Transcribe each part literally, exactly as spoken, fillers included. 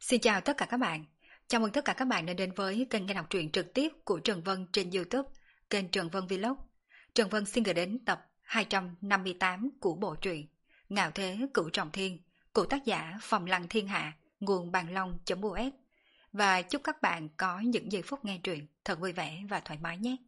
Xin chào tất cả các bạn. Chào mừng tất cả các bạn đã đến với kênh nghe đọc truyện trực tiếp của Trần Vân trên YouTube, kênh Trần Vân Vlog. Trần Vân xin gửi đến tập hai trăm năm mươi tám của bộ truyện Ngạo Thế Cửu Trọng Thiên của tác giả Phòng Lăng Thiên Hạ, nguồn bàn long.us. Và chúc các bạn có những giây phút nghe truyện thật vui vẻ và thoải mái nhé.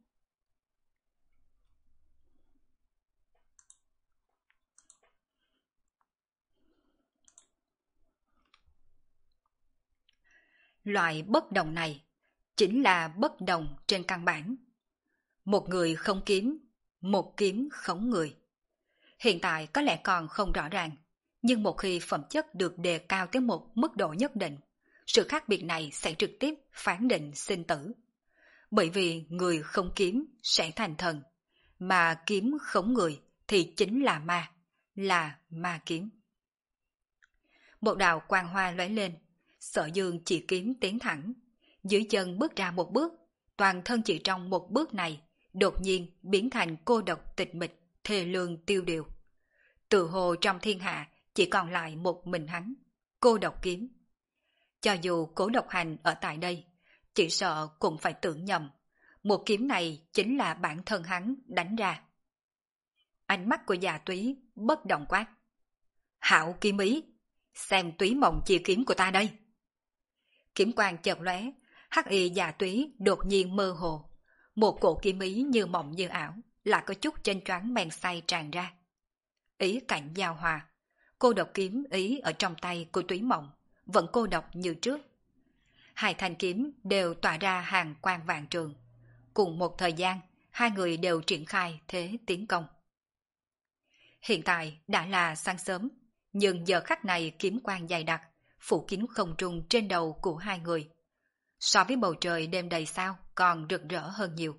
Loại bất đồng này chính là bất đồng trên căn bản. Một người không kiếm, một kiếm khống người. Hiện tại có lẽ còn không rõ ràng, nhưng một khi phẩm chất được đề cao tới một mức độ nhất định, sự khác biệt này sẽ trực tiếp phán định sinh tử. Bởi vì người không kiếm sẽ thành thần, mà kiếm khống người thì chính là ma, là ma kiếm. Một đạo quang hoa lóe lên, Sở Dương chỉ kiếm tiến thẳng, dưới chân bước ra một bước, toàn thân chỉ trong một bước này, đột nhiên biến thành cô độc tịch mịch, thê lương tiêu điều. Tự hồ trong thiên hạ chỉ còn lại một mình hắn, cô độc kiếm. Cho dù Cố Độc Hành ở tại đây, chỉ sợ cũng phải tưởng nhầm, một kiếm này chính là bản thân hắn đánh ra. Ánh mắt của Già Túy bất động quát: Hạo kiếm ý, xem túy mộng chi kiếm của ta đây. Kiếm quang chợt lóe, hắc y Già Túy đột nhiên mơ hồ, một cổ kiếm ý như mộng như ảo, lại có chút chênh choáng men say tràn ra. Ý cảnh giao hòa, cô độc kiếm ý ở trong tay của túy mộng vẫn cô độc như trước. Hai thanh kiếm đều tỏa ra hàng quang vạn trường, cùng một thời gian hai người đều triển khai thế tiến công. Hiện tại đã là sáng sớm, nhưng giờ khắc này kiếm quang dày đặc phủ kín không trung trên đầu của hai người, so với bầu trời đêm đầy sao còn rực rỡ hơn nhiều.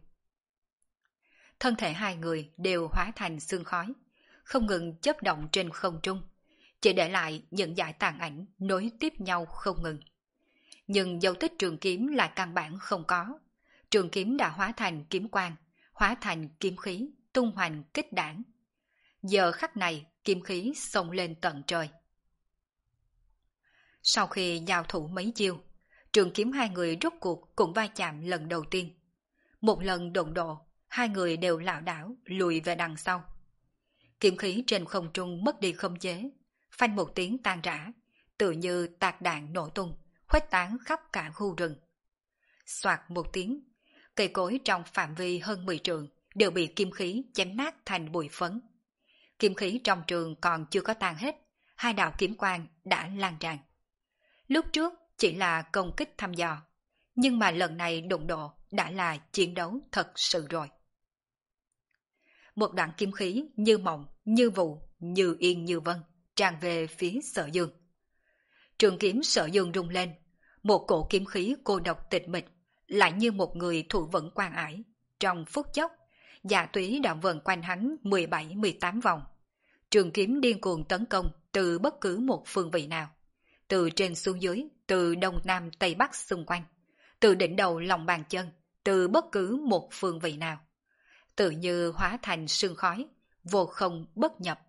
Thân thể hai người đều hóa thành sương khói, không ngừng chớp động trên không trung, chỉ để lại những dải tàn ảnh nối tiếp nhau không ngừng. Nhưng dấu tích trường kiếm là căn bản không có, trường kiếm đã hóa thành kiếm quang, hóa thành kiếm khí, tung hoành kích đảng. Giờ khắc này kiếm khí xông lên tận trời. Sau khi giao thủ mấy chiêu, trường kiếm hai người rốt cuộc cũng va chạm lần đầu tiên. Một lần đụng độ, hai người đều lảo đảo lùi về đằng sau. Kiếm khí trên không trung mất đi khống chế, phanh một tiếng tan rã, tự như tạc đạn nổ tung, khuếch tán khắp cả khu rừng. Soạt một tiếng, cây cối trong phạm vi hơn mười trượng đều bị kiếm khí chém nát thành bụi phấn. Kiếm khí trong trường còn chưa có tan hết, hai đạo kiếm quang đã lan tràn. Lúc trước chỉ là công kích thăm dò, nhưng mà lần này đụng độ đã là chiến đấu thật sự rồi. Một đoạn kiếm khí như mộng, như vụ, như yên như vân, tràn về phía Sở Dương. Trường kiếm Sở Dương rung lên, một cổ kiếm khí cô độc tịch mịch, lại như một người thủ vững quan ải. Trong phút chốc, Dạ Túy đã vần quanh hắn mười bảy mười tám vòng. Trường kiếm điên cuồng tấn công từ bất cứ một phương vị nào, từ trên xuống dưới, từ đông nam tây bắc xung quanh, từ đỉnh đầu lòng bàn chân, từ bất cứ một phương vị nào, tự như hóa thành sương khói, vô không bất nhập.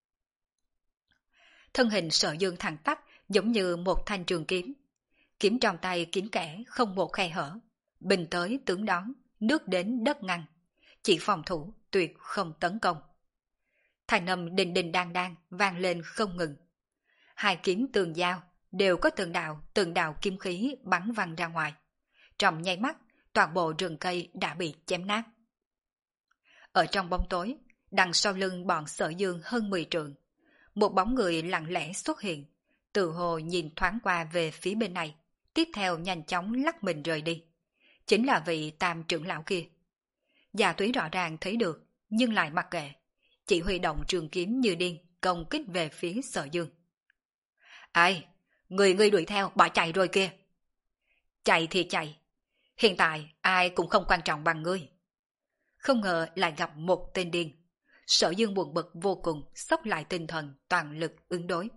Thân hình Sở Dương thẳng tắp giống như một thanh trường kiếm, kiếm trong tay kín kẽ không một khe hở, bình tới tướng đón, nước đến đất ngăn, chỉ phòng thủ tuyệt không tấn công. Thanh âm đình đình đang đang vang lên không ngừng. Hai kiếm tường giao đều có từng đạo từng đạo kiếm khí bắn văng ra ngoài. Trong nháy mắt, toàn bộ rừng cây đã bị chém nát. Ở trong bóng tối, đằng sau lưng bọn Sở Dương hơn mười trượng, một bóng người lặng lẽ xuất hiện, tự hồ nhìn thoáng qua về phía bên này, tiếp theo nhanh chóng lắc mình rời đi. Chính là vị tam trưởng lão kia. Già Túy rõ ràng thấy được, nhưng lại mặc kệ, chỉ huy động trường kiếm như điên công kích về phía Sở Dương. Ai? Người ngươi đuổi theo bỏ chạy rồi kia. Chạy thì chạy, hiện tại ai cũng không quan trọng bằng ngươi. Không ngờ lại gặp một tên điên. Sở Dương buồn bực vô cùng, xốc lại tinh thần toàn lực ứng đối.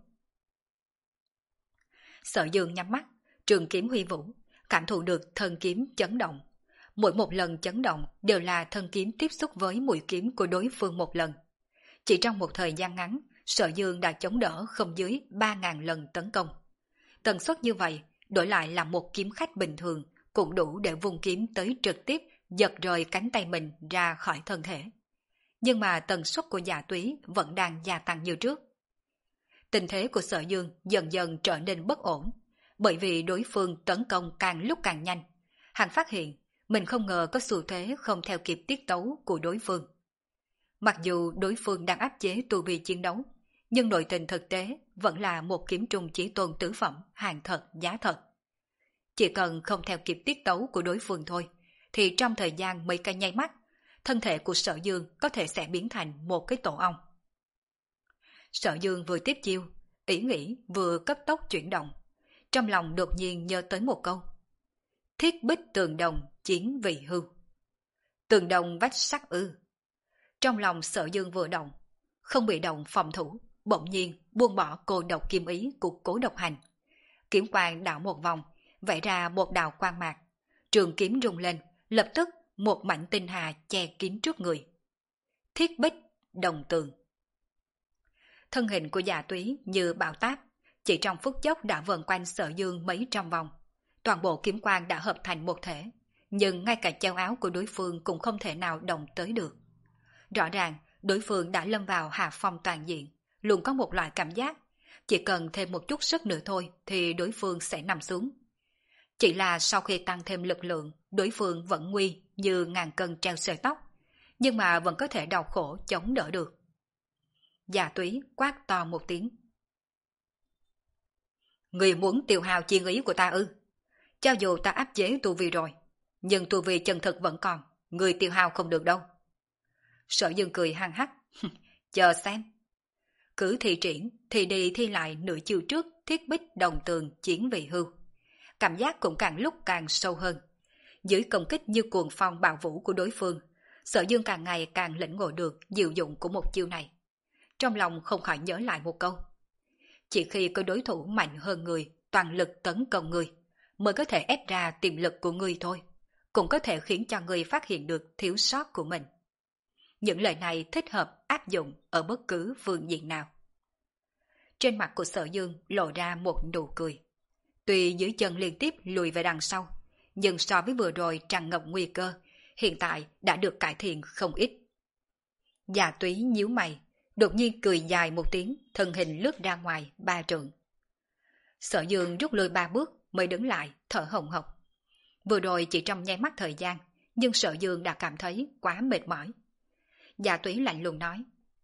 Sở Dương nhắm mắt, trường kiếm huy vũ, cảm thụ được thân kiếm chấn động. Mỗi một lần chấn động đều là thân kiếm tiếp xúc với mũi kiếm của đối phương một lần. Chỉ trong một thời gian ngắn, Sở Dương đã chống đỡ không dưới ba ngàn lần tấn công. Tần suất như vậy đổi lại là một kiếm khách bình thường, cũng đủ để vùng kiếm tới trực tiếp giật rời cánh tay mình ra khỏi thân thể. Nhưng mà tần suất của Dạ Túy vẫn đang gia tăng như trước. Tình thế của Sở Dương dần dần trở nên bất ổn, bởi vì đối phương tấn công càng lúc càng nhanh. Hắn phát hiện mình không ngờ có xu thế không theo kịp tiết tấu của đối phương. Mặc dù đối phương đang áp chế tu vi chiến đấu, nhưng nội tình thực tế vẫn là một kiếm trùng chí tôn tứ phẩm, hàng thật giá thật. Chỉ cần không theo kịp tiết tấu của đối phương thôi, thì trong thời gian mấy cái nháy mắt, thân thể của Sở Dương có thể sẽ biến thành một cái tổ ong. Sở Dương vừa tiếp chiêu, ý nghĩ vừa cấp tốc chuyển động, trong lòng đột nhiên nhớ tới một câu: thiết bích tường đồng chiến vị hưu. Tường đồng vách sắt ư? Trong lòng Sở Dương vừa động, không bị động phòng thủ, bỗng nhiên buông bỏ cô độc kiếm ý của Cố Độc Hành. Kiếm quang đảo một vòng, vẽ ra một đạo quang mạc, trường kiếm rung lên, lập tức một mảnh tinh hà che kín trước người. Thiết bích đồng tường. Thân hình của Dạ Túy như bão táp, chỉ trong phút chốc đã vần quanh Sở Dương mấy trăm vòng. Toàn bộ kiếm quang đã hợp thành một thể, nhưng ngay cả treo áo của đối phương cũng không thể nào động tới được. Rõ ràng, đối phương đã lâm vào hạ phong toàn diện, luôn có một loại cảm giác, chỉ cần thêm một chút sức nữa thôi thì đối phương sẽ nằm xuống. Chỉ là sau khi tăng thêm lực lượng, đối phương vẫn nguy như ngàn cân treo sợi tóc, nhưng mà vẫn có thể đau khổ chống đỡ được. Dạ Túy quát to một tiếng: người muốn tiêu hao chiến ý của ta ư? Cho dù ta áp chế tu vi rồi, nhưng tu vi chân thực vẫn còn, người tiêu hao không được đâu. Sở Dương cười hăng hắc: chờ xem. Cứ thi triển thì đi thi lại nửa chiều trước thiết bích đồng tường chiến vị hưu. Cảm giác cũng càng lúc càng sâu hơn. Dưới công kích như cuồng phong bạo vũ của đối phương, Sở Dương càng ngày càng lĩnh ngộ được diệu dụng của một chiêu này. Trong lòng không khỏi nhớ lại một câu: chỉ khi có đối thủ mạnh hơn người, toàn lực tấn công người, mới có thể ép ra tiềm lực của người thôi, cũng có thể khiến cho người phát hiện được thiếu sót của mình. Những lời này thích hợp áp dụng ở bất cứ phương diện nào. Trên mặt của Sở Dương lộ ra một nụ cười. Tuy dưới chân liên tiếp lùi về đằng sau, nhưng so với vừa rồi tràn ngập nguy cơ, hiện tại đã được cải thiện không ít. Dạ Túy nhíu mày, đột nhiên cười dài một tiếng, thân hình lướt ra ngoài ba trượng. Sở Dương rút lui ba bước mới đứng lại, thở hồng hộc. Vừa rồi chỉ trong nháy mắt thời gian, nhưng Sở Dương đã cảm thấy quá mệt mỏi. Dạ Túy lạnh lùng nói: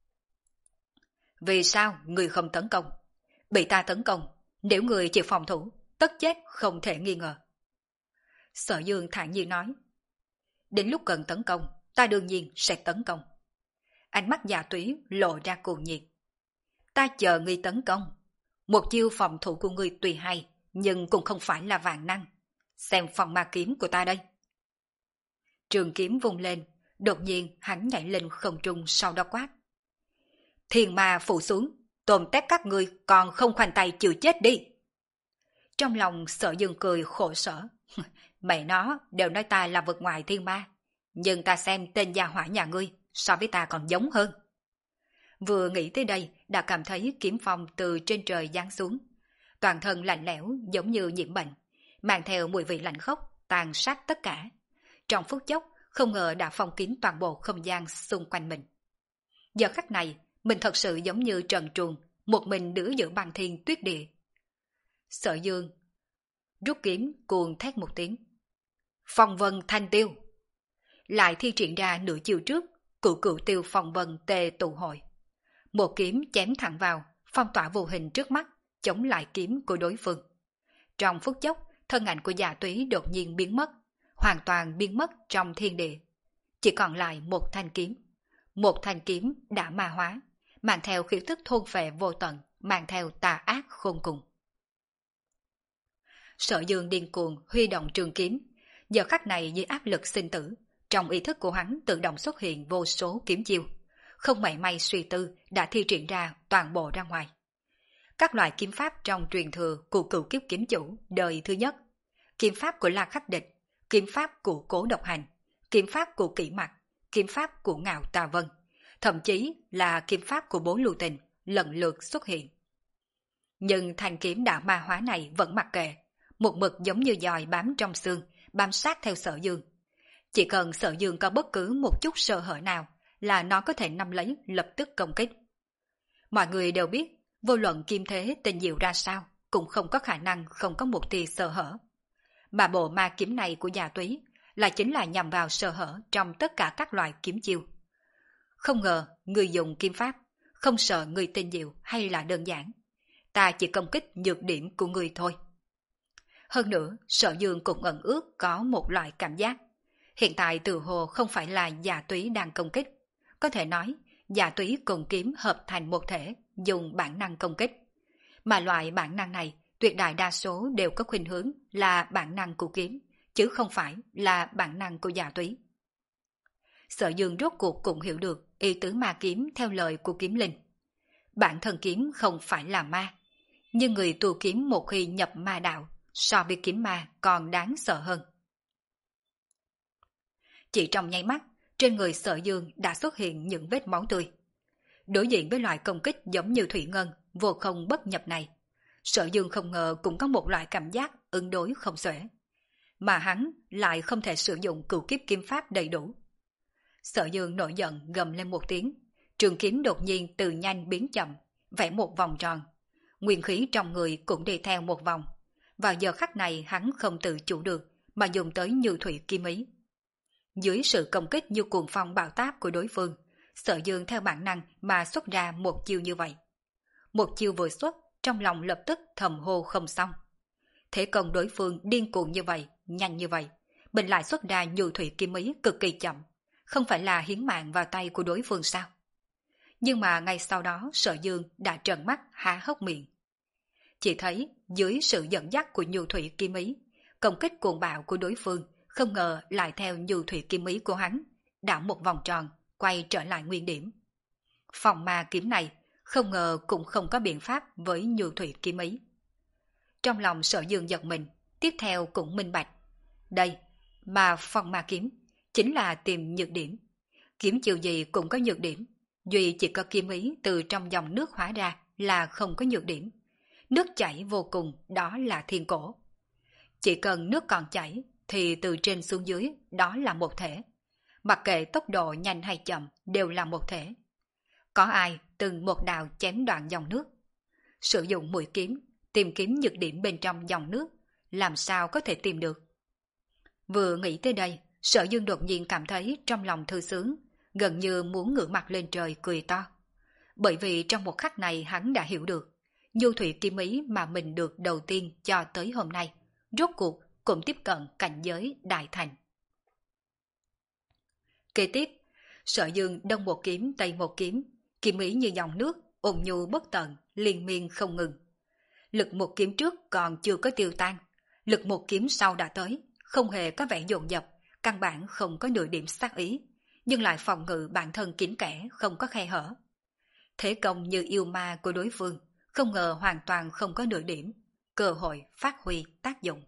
vì sao người không tấn công? Bị ta tấn công, nếu người chịu phòng thủ, tất chết không thể nghi ngờ. Sở Dương thản nhiên nói: đến lúc cần tấn công, ta đương nhiên sẽ tấn công. Ánh mắt Dạ Túy lộ ra cuồng nhiệt: ta chờ ngươi tấn công. Một chiêu phòng thủ của ngươi tùy hay, nhưng cũng không phải là vạn năng. Xem phòng ma kiếm của ta đây. Trường kiếm vung lên, đột nhiên hắn nhảy lên không trung, sau đó quát: thiên ma phủ xuống, tôm tép các ngươi còn không khoanh tay chịu chết đi. Trong lòng Sở Dương cười khổ sở: mày nó đều nói ta là vực ngoài thiên ma, nhưng ta xem tên gia hỏa nhà ngươi so với ta còn giống hơn. Vừa nghĩ tới đây đã cảm thấy kiếm phong từ trên trời giáng xuống, toàn thân lạnh lẽo giống như nhiễm bệnh, mang theo mùi vị lạnh khốc tàn sát tất cả. Trong phút chốc không ngờ đã phong kín toàn bộ không gian xung quanh mình. Giờ khắc này mình thật sự giống như trần truồng, một mình đứng giữa băng thiên tuyết địa. Sở Dương rút kiếm cuồng thét một tiếng: phong vân thanh tiêu. Lại thi triển ra nửa chiều trước, cửu cửu tiêu phong vân tề tụ hội. Một kiếm chém thẳng vào, phong tỏa vô hình trước mắt, chống lại kiếm của đối phương. Trong phút chốc, thân ảnh của Dạ Túy đột nhiên biến mất, hoàn toàn biến mất trong thiên địa. Chỉ còn lại một thanh kiếm. Một thanh kiếm đã ma hóa, mang theo khí tức thôn phệ vô tận, mang theo tà ác khôn cùng. Sở Dương điên cuồng huy động trường kiếm. Giờ khắc này dưới áp lực sinh tử, trong ý thức của hắn tự động xuất hiện vô số kiếm chiêu, không mảy may suy tư đã thi triển ra toàn bộ ra ngoài. Các loại kiếm pháp trong truyền thừa của cửu kiếp kiếm chủ đời thứ nhất, kiếm pháp của La Khắc Địch, kiếm pháp của Cố Độc Hành, kiếm pháp của Kỷ Mặc, kiếm pháp của Ngạo Tà Vân, thậm chí là kiếm pháp của Bố Lưu Tình lần lượt xuất hiện. Nhưng thanh kiếm đã ma hóa này vẫn mặc kệ, một mực giống như dòi bám trong xương, bám sát theo Sở Dương. Chỉ cần Sở Dương có bất cứ một chút sơ hở nào là nó có thể nắm lấy lập tức công kích. Mọi người đều biết, vô luận kim thế tình diệu ra sao, cũng không có khả năng không có một tia sơ hở. Mà bộ ma kiếm này của Dạ Túy là chính là nhằm vào sơ hở trong tất cả các loại kiếm chiêu. Không ngờ người dùng kiếm pháp, không sợ người tinh diệu hay là đơn giản. Ta chỉ công kích nhược điểm của người thôi. Hơn nữa, Sở Dương cũng ẩn ước có một loại cảm giác. Hiện tại từ hồ không phải là Dạ Túy đang công kích. Có thể nói, Dạ Túy cùng kiếm hợp thành một thể, dùng bản năng công kích. Mà loại bản năng này, tuyệt đại đa số đều có khuynh hướng là bản năng của kiếm, chứ không phải là bản năng của Dạ Túy. Sở Dương rốt cuộc cũng hiểu được ý tứ ma kiếm theo lời của kiếm linh. Bản thân kiếm không phải là ma, nhưng người tu kiếm một khi nhập ma đạo, so với kiếm ma còn đáng sợ hơn. Chỉ trong nháy mắt, trên người Sở Dương đã xuất hiện những vết máu tươi. Đối diện với loại công kích giống như thủy ngân, vô không bất nhập này, Sở Dương không ngờ cũng có một loại cảm giác ứng đối không xuể. Mà hắn lại không thể sử dụng cửu kiếp kiếm pháp đầy đủ. Sở Dương nổi giận gầm lên một tiếng, trường kiếm đột nhiên từ nhanh biến chậm, vẽ một vòng tròn. Nguyên khí trong người cũng đi theo một vòng. Vào giờ khắc này hắn không tự chủ được mà dùng tới như thủy kim ý. Dưới sự công kích như cuồng phong bạo táp của đối phương, Sở Dương theo bản năng mà xuất ra một chiêu như vậy. Một chiêu vừa xuất, trong lòng lập tức thầm hô không xong. Thế công đối phương điên cuồng như vậy, nhanh như vậy, mình lại xuất ra như thủy kim ý cực kỳ chậm, không phải là hiến mạng vào tay của đối phương sao? Nhưng mà ngay sau đó Sở Dương đã trợn mắt há hốc miệng. Chỉ thấy dưới sự dẫn dắt của nhu thủy kim ý, công kích cuồng bạo của đối phương không ngờ lại theo nhu thủy kim ý của hắn, đảo một vòng tròn, quay trở lại nguyên điểm. Phòng ma kiếm này không ngờ cũng không có biện pháp với nhu thủy kim ý. Trong lòng Sở Dương giật mình, tiếp theo cũng minh bạch. Đây, mà phòng ma kiếm chính là tìm nhược điểm. Kiếm chiều gì cũng có nhược điểm, duy chỉ có kim ý từ trong dòng nước hóa ra là không có nhược điểm. Nước chảy vô cùng, đó là thiên cổ. Chỉ cần nước còn chảy, thì từ trên xuống dưới, đó là một thể. Mặc kệ tốc độ nhanh hay chậm, đều là một thể. Có ai từng một đào chém đoạn dòng nước? Sử dụng mũi kiếm, tìm kiếm nhược điểm bên trong dòng nước, làm sao có thể tìm được? Vừa nghĩ tới đây, Sở Dương đột nhiên cảm thấy trong lòng thư sướng, gần như muốn ngửa mặt lên trời cười to. Bởi vì trong một khắc này hắn đã hiểu được, nhu thủy kim ý mà mình được đầu tiên cho tới hôm nay, rốt cuộc cũng tiếp cận cảnh giới đại thành. Kế tiếp, Sở Dương đông một kiếm tây một kiếm, kiếm ý như dòng nước, ôn nhu bất tận, liên miên không ngừng. Lực một kiếm trước còn chưa có tiêu tan, lực một kiếm sau đã tới, không hề có vẻ dồn dập, căn bản không có nửa điểm sát ý, nhưng lại phòng ngự bản thân kín kẽ, không có khe hở. Thế công như yêu ma của đối phương, không ngờ hoàn toàn không có nửa điểm, cơ hội phát huy tác dụng.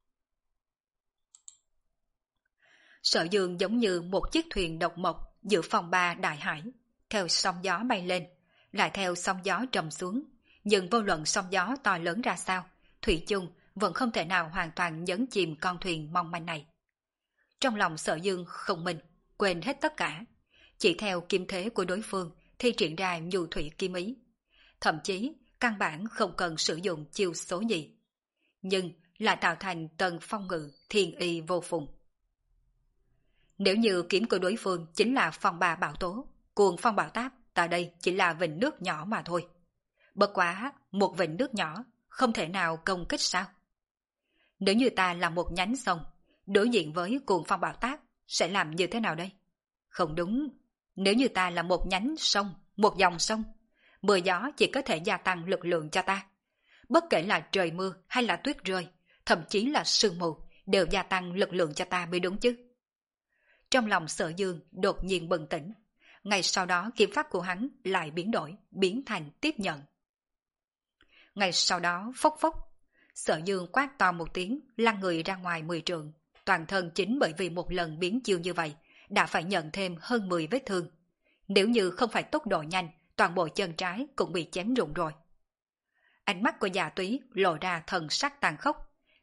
Sở Dương giống như một chiếc thuyền độc mộc giữa phòng ba đại hải, theo sóng gió bay lên, lại theo sóng gió trầm xuống, nhưng vô luận sóng gió to lớn ra sao, thủy chung vẫn không thể nào hoàn toàn nhấn chìm con thuyền mong manh này. Trong lòng Sở Dương không minh, quên hết tất cả, chỉ theo kim thế của đối phương thi triển ra nhu thủy kim ý. Thậm chí căn bản không cần sử dụng chiêu số gì, nhưng lại tạo thành tầng phong ngự thiên y vô phùng. Nếu như kiếm của đối phương chính là phong ba bảo tố, cuồng phong bảo táp, tại đây chỉ là vịnh nước nhỏ mà thôi. Bất quá, một vịnh nước nhỏ không thể nào công kích sao? Nếu như ta là một nhánh sông, đối diện với cuồng phong bảo táp, sẽ làm như thế nào đây? Không đúng, nếu như ta là một nhánh sông, một dòng sông, mưa gió chỉ có thể gia tăng lực lượng cho ta. Bất kể là trời mưa hay là tuyết rơi, thậm chí là sương mù, đều gia tăng lực lượng cho ta mới đúng chứ. Trong lòng Sở Dương đột nhiên bừng tỉnh, ngay sau đó kiếm pháp của hắn lại biến đổi, biến thành tiếp nhận. Ngay sau đó phốc phốc, Sở Dương quát to một tiếng, lăn người ra ngoài mười trượng, toàn thân chính bởi vì một lần biến chiêu như vậy, đã phải nhận thêm hơn mười vết thương. Nếu như không phải tốc độ nhanh, toàn bộ chân trái cũng bị chém rụng rồi. Ánh mắt của Dạ Túy lộ ra thần sắc tàn khốc,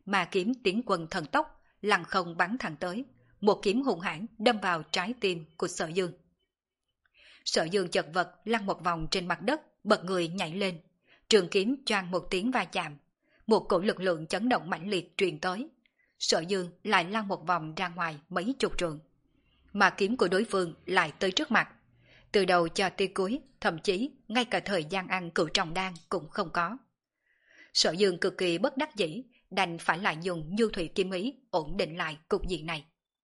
mà kiếm tiến quân thần tốc, lăng không bắn thẳng tới, một kiếm hung hãn đâm vào trái tim của Sở Dương. Sở Dương chật vật lăn một vòng trên mặt đất, bật người nhảy lên, trường kiếm choang một tiếng va chạm, một cổ lực lượng chấn động mãnh liệt truyền tới. Sở Dương lại lăn một vòng ra ngoài mấy chục trượng, mà kiếm của đối phương lại tới trước mặt. Từ đầu cho tới cuối, thậm chí ngay cả thời gian ăn cửu trọng đan cũng không có. Sở Dương cực kỳ bất đắc dĩ, đành phải lại dùng nhu thủy kim ý ổn định lại cục diện này.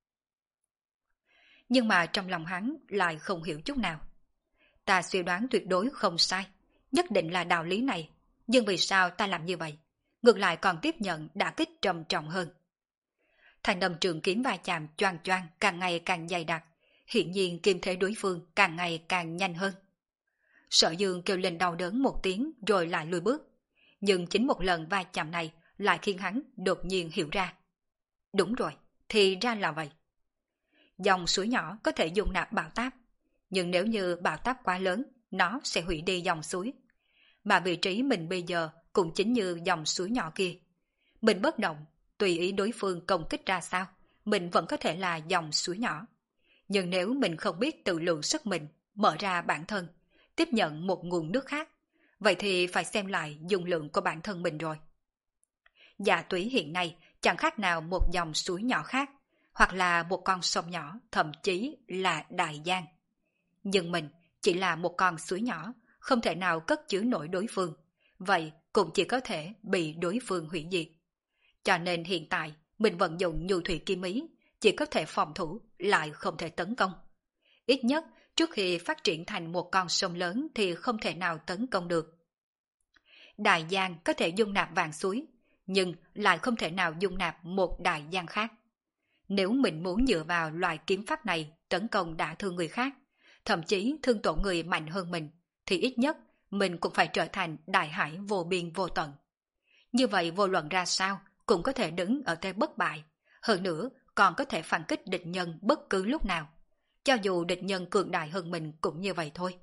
Nhưng mà trong lòng hắn lại không hiểu chút nào. Ta suy đoán tuyệt đối không sai, nhất định là đạo lý này, nhưng vì sao ta làm như vậy? Ngược lại còn tiếp nhận đả kích trầm trọng hơn. Thành âm trường kiếm va chạm choang choang càng ngày càng dày đặc, hiển nhiên kim thế đối phương càng ngày càng nhanh hơn. Sở Dương kêu lên đau đớn một tiếng rồi lại lùi bước, nhưng chính một lần va chạm này lại khiến hắn đột nhiên hiểu ra. Đúng rồi, thì ra là vậy. Dòng suối nhỏ có thể dung nạp bão táp, nhưng nếu như bão táp quá lớn, nó sẽ hủy đi dòng suối. Mà vị trí mình bây giờ cũng chính như dòng suối nhỏ kia. Mình bất động, tùy ý đối phương công kích ra sao, mình vẫn có thể là dòng suối nhỏ. Nhưng nếu mình không biết tự lượng sức mình, mở ra bản thân, tiếp nhận một nguồn nước khác, vậy thì phải xem lại dung lượng của bản thân mình rồi. Dạ túy hiện nay chẳng khác nào một dòng suối nhỏ khác, hoặc là một con sông nhỏ, thậm chí là đại giang. Nhưng mình chỉ là một con suối nhỏ, không thể nào cất chứa nổi đối phương, vậy cũng chỉ có thể bị đối phương hủy diệt. Cho nên hiện tại mình vận dụng nhu thủy kim ý, chỉ có thể phòng thủ, lại không thể tấn công. Ít nhất trước khi phát triển thành một con sông lớn thì không thể nào tấn công được. Đại giang có thể dung nạp vạn suối, nhưng lại không thể nào dung nạp một đại giang khác. Nếu mình muốn dựa vào loại kiếm pháp này tấn công đả thương người khác, thậm chí thương tổn người mạnh hơn mình, thì ít nhất mình cũng phải trở thành đại hải vô biên vô tận. Như vậy vô luận ra sao cũng có thể đứng ở thế bất bại, hơn nữa còn có thể phản kích địch nhân bất cứ lúc nào. Cho dù địch nhân cường đại hơn mình cũng như vậy thôi.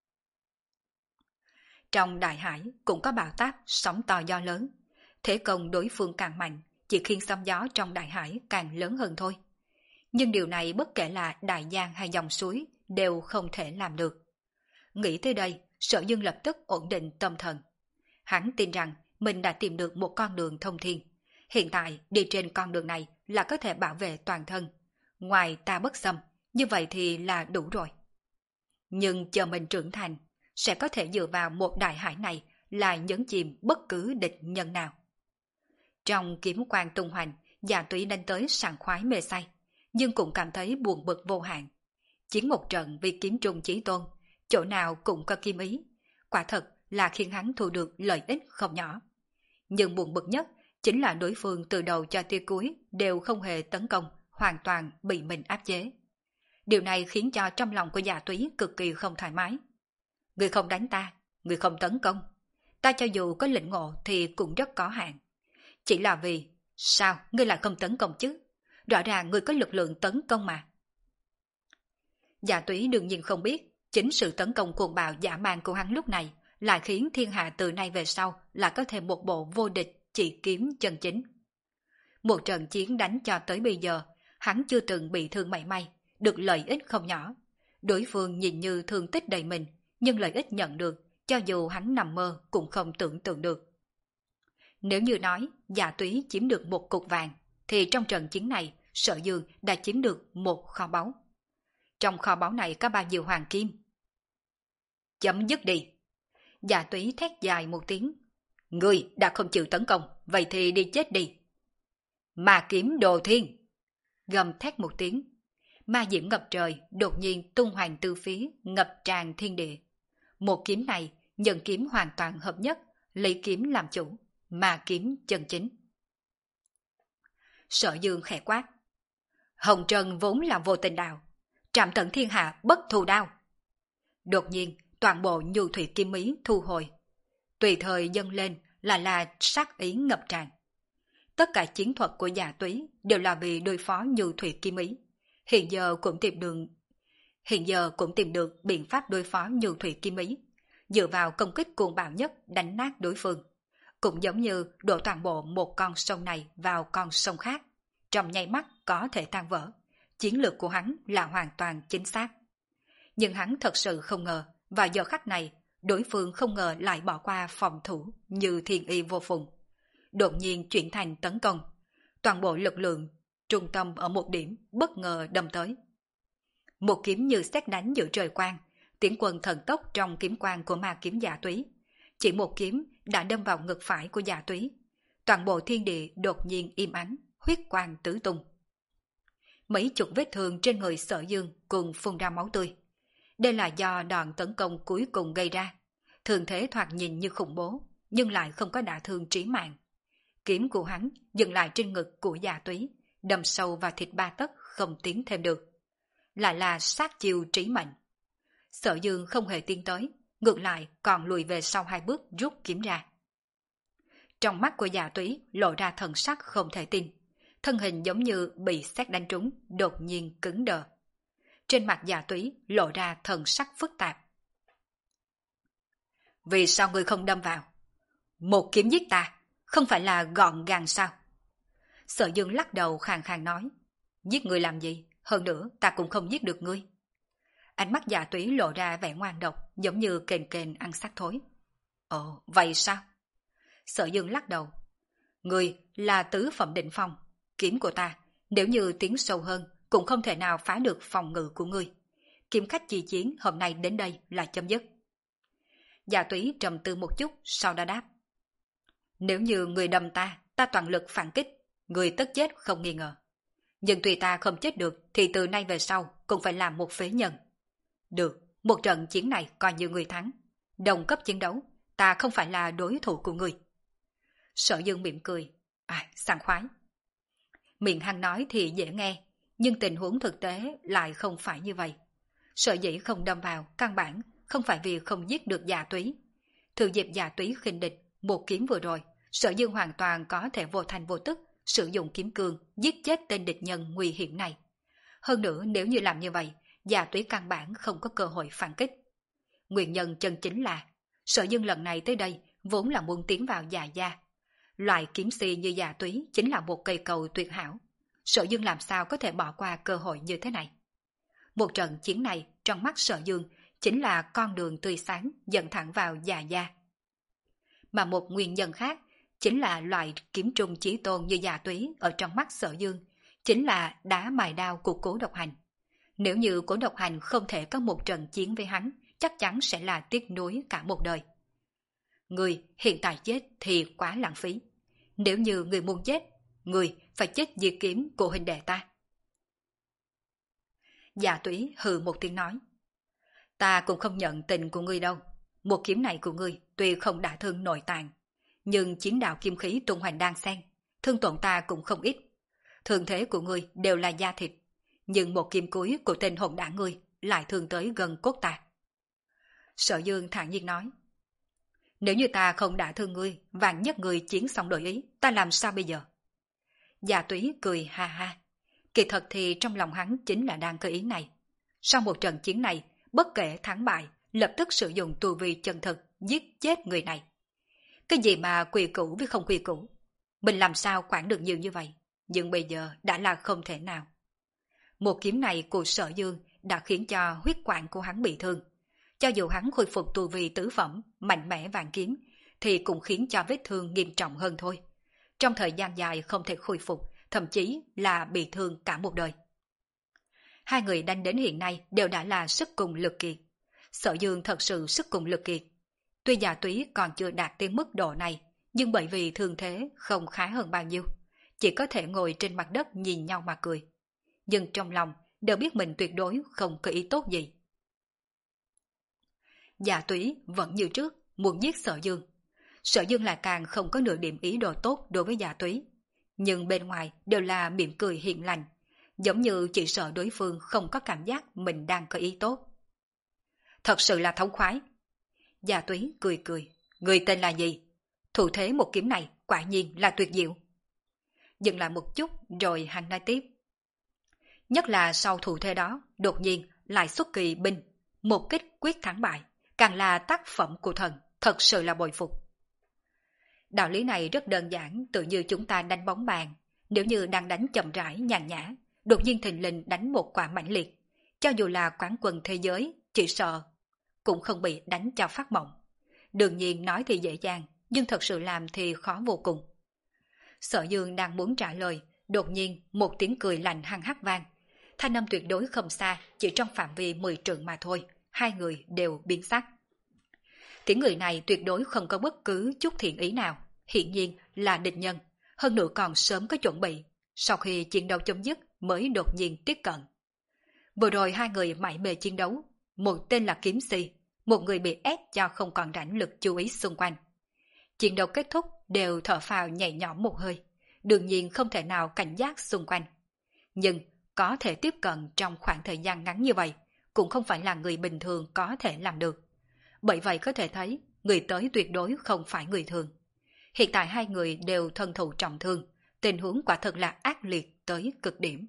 Trong đại hải cũng có bão táp, sóng to gió lớn. Thế công đối phương càng mạnh, chỉ khiến sóng gió trong đại hải càng lớn hơn thôi. Nhưng điều này bất kể là đại giang hay dòng suối đều không thể làm được. Nghĩ tới đây, Sở Dương lập tức ổn định tâm thần. Hắn tin rằng mình đã tìm được một con đường thông thiên. Hiện tại đi trên con đường này là có thể bảo vệ toàn thân. Ngoài ta bất xâm, như vậy thì là đủ rồi. Nhưng chờ mình trưởng thành, sẽ có thể dựa vào một đại hải này là nhấn chìm bất cứ địch nhân nào. Trong kiếm quang tung hoành, Dạ Túy đánh tới sảng khoái mê say, nhưng cũng cảm thấy buồn bực vô hạn. Chiến một trận vì kiếm trung chí tôn, chỗ nào cũng có kim ý, quả thật là khiến hắn thu được lợi ích không nhỏ. Nhưng buồn bực nhất chính là đối phương từ đầu cho tới cuối đều không hề tấn công, hoàn toàn bị mình áp chế. Điều này khiến cho trong lòng của Dạ Túy cực kỳ không thoải mái. Người không đánh ta, người không tấn công, ta cho dù có lĩnh ngộ thì cũng rất có hạn. Chỉ là vì, sao ngươi lại không tấn công chứ? Rõ ràng ngươi có lực lượng tấn công mà. Dạ Túy đương nhiên không biết, chính sự tấn công cuồng bạo dã man của hắn lúc này lại khiến thiên hạ từ nay về sau là có thêm một bộ vô địch chỉ kiếm chân chính. Một trận chiến đánh cho tới bây giờ, hắn chưa từng bị thương mảy may, được lợi ích không nhỏ. Đối phương nhìn như thương tích đầy mình, nhưng lợi ích nhận được, cho dù hắn nằm mơ cũng không tưởng tượng được. Nếu như nói Dạ Túy chiếm được một cục vàng, thì trong trận chiến này Sở Dương đã chiếm được một kho báu. Trong kho báu này có bao nhiêu hoàng kim? Chấm dứt đi! Dạ Túy thét dài một tiếng. Ngươi đã không chịu tấn công, vậy thì đi chết đi! Ma kiếm đồ thiên! Gầm thét một tiếng. Ma diễm ngập trời, đột nhiên tung hoành từ phía, ngập tràn thiên địa. Một kiếm này, nhân kiếm hoàn toàn hợp nhất, lấy kiếm làm chủ, ma kiếm chân chính. Sở Dương khẽ quát. Hồng Trần vốn là vô tình đạo, trảm tận thiên hạ bất thù đao. Đột nhiên, toàn bộ nhu thủy kim ý thu hồi. Tùy thời dâng lên là là sát ý ngập tràn. Tất cả chiến thuật của Dạ Túy đều là vì đối phó nhu thủy kim ý. Hiện giờ cũng tìm được hiện giờ cũng tìm được biện pháp đối phó nhu thủy kim ý, dựa vào công kích cuồng bạo nhất đánh nát đối phương. cũng giống như đổ toàn bộ một con sông này vào con sông khác, trong nháy mắt có thể tan vỡ. Chiến lược của hắn là hoàn toàn chính xác. Nhưng hắn thật sự không ngờ, vào giờ khắc này, đối phương không ngờ lại bỏ qua phòng thủ như thiên y vô phùng. Đột nhiên chuyển thành tấn công. Toàn bộ lực lượng, trung tâm ở một điểm, bất ngờ đâm tới. Một kiếm như sét đánh giữa trời quang, tiến quân thần tốc trong kiếm quang của ma kiếm Dạ Túy. Chỉ một kiếm đã đâm vào ngực phải của Dạ Túy. Toàn bộ thiên địa đột nhiên im ắng, huyết quang tứ tung. Mấy chục vết thương trên người Sở Dương cùng phun ra máu tươi. Đây là do đòn tấn công cuối cùng gây ra. Thường thế thoạt nhìn như khủng bố, nhưng lại không có đả thương trí mạng. Kiếm của hắn dừng lại trên ngực của Dạ Túy, đâm sâu vào thịt ba tấc không tiến thêm được. Lại là sát chiêu trí mệnh. Sở Dương không hề tiến tới, ngược lại còn lùi về sau hai bước rút kiếm ra. Trong mắt của Dạ Túy lộ ra thần sắc không thể tin. Thân hình giống như bị sét đánh trúng, đột nhiên cứng đờ. Trên mặt Dạ Túy lộ ra thần sắc phức tạp. Vì sao ngươi không đâm vào? Một kiếm giết ta, không phải là gọn gàng sao? Sở Dương lắc đầu khàn khàn nói. Giết ngươi làm gì? Hơn nữa ta cũng không giết được ngươi. Ánh mắt Dạ Túy lộ ra vẻ ngoan độc, giống như kền kền ăn xác thối. Ồ, vậy sao? Sở Dương lắc đầu. Ngươi là tứ phẩm định phong. Kiếm của ta, nếu như tiến sâu hơn, cũng không thể nào phá được phòng ngự của ngươi. Kiếm khách chi chiến hôm nay đến đây là chấm dứt. Dạ Túy trầm tư một chút, sau đó đáp. Nếu như người đâm ta, ta toàn lực phản kích, người tất chết không nghi ngờ. Nhưng tùy ta không chết được, thì từ nay về sau cũng phải làm một phế nhân. Được, một trận chiến này coi như người thắng. Đồng cấp chiến đấu, ta không phải là đối thủ của người. Sở Dương mỉm cười. À, sảng khoái. Miệng hắn nói thì dễ nghe, nhưng tình huống thực tế lại không phải như vậy. Sở dĩ không đâm vào, căn bản không phải vì không giết được Dạ Túy. Thừa dịp Dạ Túy khinh địch, một kiếm vừa rồi, Sở Dương hoàn toàn có thể vô thành vô tức sử dụng kiếm cương giết chết tên địch nhân nguy hiểm này. Hơn nữa nếu như làm như vậy, Dạ Túy căn bản không có cơ hội phản kích. Nguyên nhân chân chính là Sở Dương lần này tới đây vốn là muốn tiến vào Dạ gia. Loại kiếm si như Dạ Túy chính là một cây cầu tuyệt hảo. Sở Dương làm sao có thể bỏ qua cơ hội như thế này? Một trận chiến này trong mắt Sở Dương chính là con đường tươi sáng dẫn thẳng vào Dạ gia. Mà một nguyên nhân khác chính là loại kiếm trung chí tôn như Dạ Túy ở trong mắt Sở Dương chính là đá mài đao của Cố Độc Hành. Nếu như Cố Độc Hành không thể có một trận chiến với hắn, chắc chắn sẽ là tiếc nuối cả một đời. Người hiện tại chết thì quá lãng phí. Nếu như người muốn chết, người phải chết dưới kiếm của huynh đệ ta. Dạ Túy hừ một tiếng nói. Ta cũng không nhận tình của ngươi đâu. Một kiếm này của ngươi tuy không đả thương nội tạng, nhưng chiến đạo kim khí tung hoành đan xen, thương tổn ta cũng không ít. Thương thế của ngươi đều là da thịt, nhưng một kiếm cuối của tên hồn đảng ngươi lại thương tới gần cốt ta. Sở Dương thản nhiên nói. Nếu như ta không đả thương ngươi, vạn nhất ngươi chiến xong đổi ý, ta làm sao bây giờ? Dạ Túy cười ha ha. Kỳ thật thì trong lòng hắn chính là đang cơ ý này. Sau một trận chiến này, bất kể thắng bại, lập tức sử dụng tu vi chân thực, giết chết người này. Cái gì mà quy củ với không quy củ? Mình làm sao quản được nhiều như vậy? Nhưng bây giờ đã là không thể nào. Một kiếm này của Sở Dương đã khiến cho huyết quản của hắn bị thương. Cho dù hắn khôi phục tu vi tứ phẩm, mạnh mẽ vạn kiếm, thì cũng khiến cho vết thương nghiêm trọng hơn thôi. Trong thời gian dài không thể khôi phục, thậm chí là bị thương cả một đời. Hai người đánh đến hiện nay đều đã là sức cùng lực kiệt. Sở Dương thật sự sức cùng lực kiệt. Tuy Dạ Túy còn chưa đạt đến mức độ này, nhưng bởi vì thương thế không khá hơn bao nhiêu, chỉ có thể ngồi trên mặt đất nhìn nhau mà cười. Nhưng trong lòng đều biết mình tuyệt đối không có ý tốt gì. Dạ Túy vẫn như trước, muốn giết Sở Dương. Sở Dương lại càng không có nửa điểm ý đồ tốt đối với Dạ Túy. Nhưng bên ngoài đều là mỉm cười hiền lành, giống như chỉ sợ đối phương không có cảm giác mình đang có ý tốt. Thật sự là thống khoái. Dạ Túy cười cười. Người tên là gì? Thủ thế một kiếm này quả nhiên là tuyệt diệu. Dừng lại một chút rồi hắn nói tiếp. Nhất là sau thủ thế đó, đột nhiên lại xuất kỳ binh, một kích quyết thắng bại, càng là tác phẩm của thần, thật sự là bội phục. Đạo lý này rất đơn giản, tự như chúng ta đánh bóng bàn. Nếu như đang đánh chậm rãi, nhàn nhã, đột nhiên thình lình đánh một quả mãnh liệt, cho dù là quán quân thế giới, chỉ sợ cũng không bị đánh cho phát mộng. Đương nhiên nói thì dễ dàng, nhưng thật sự làm thì khó vô cùng. Sở Dương đang muốn trả lời, đột nhiên một tiếng cười lạnh hăng hắc vang. Thanh âm tuyệt đối không xa, chỉ trong phạm vi mười trượng mà thôi, hai người đều biến sắc. Tiếng người này tuyệt đối không có bất cứ chút thiện ý nào, hiển nhiên là địch nhân, hơn nữa còn sớm có chuẩn bị, sau khi chiến đấu chấm dứt mới đột nhiên tiếp cận. Vừa rồi hai người mải mê chiến đấu, một tên là Kiếm Si, một người bị ép cho không còn rảnh lực chú ý xung quanh. Chiến đấu kết thúc đều thở phào nhẹ nhõm một hơi, đương nhiên không thể nào cảnh giác xung quanh. Nhưng có thể tiếp cận trong khoảng thời gian ngắn như vậy, cũng không phải là người bình thường có thể làm được. Bởi vậy có thể thấy, người tới tuyệt đối không phải người thường. Hiện tại hai người đều thân thụ trọng thương, tình huống quả thật là ác liệt tới cực điểm.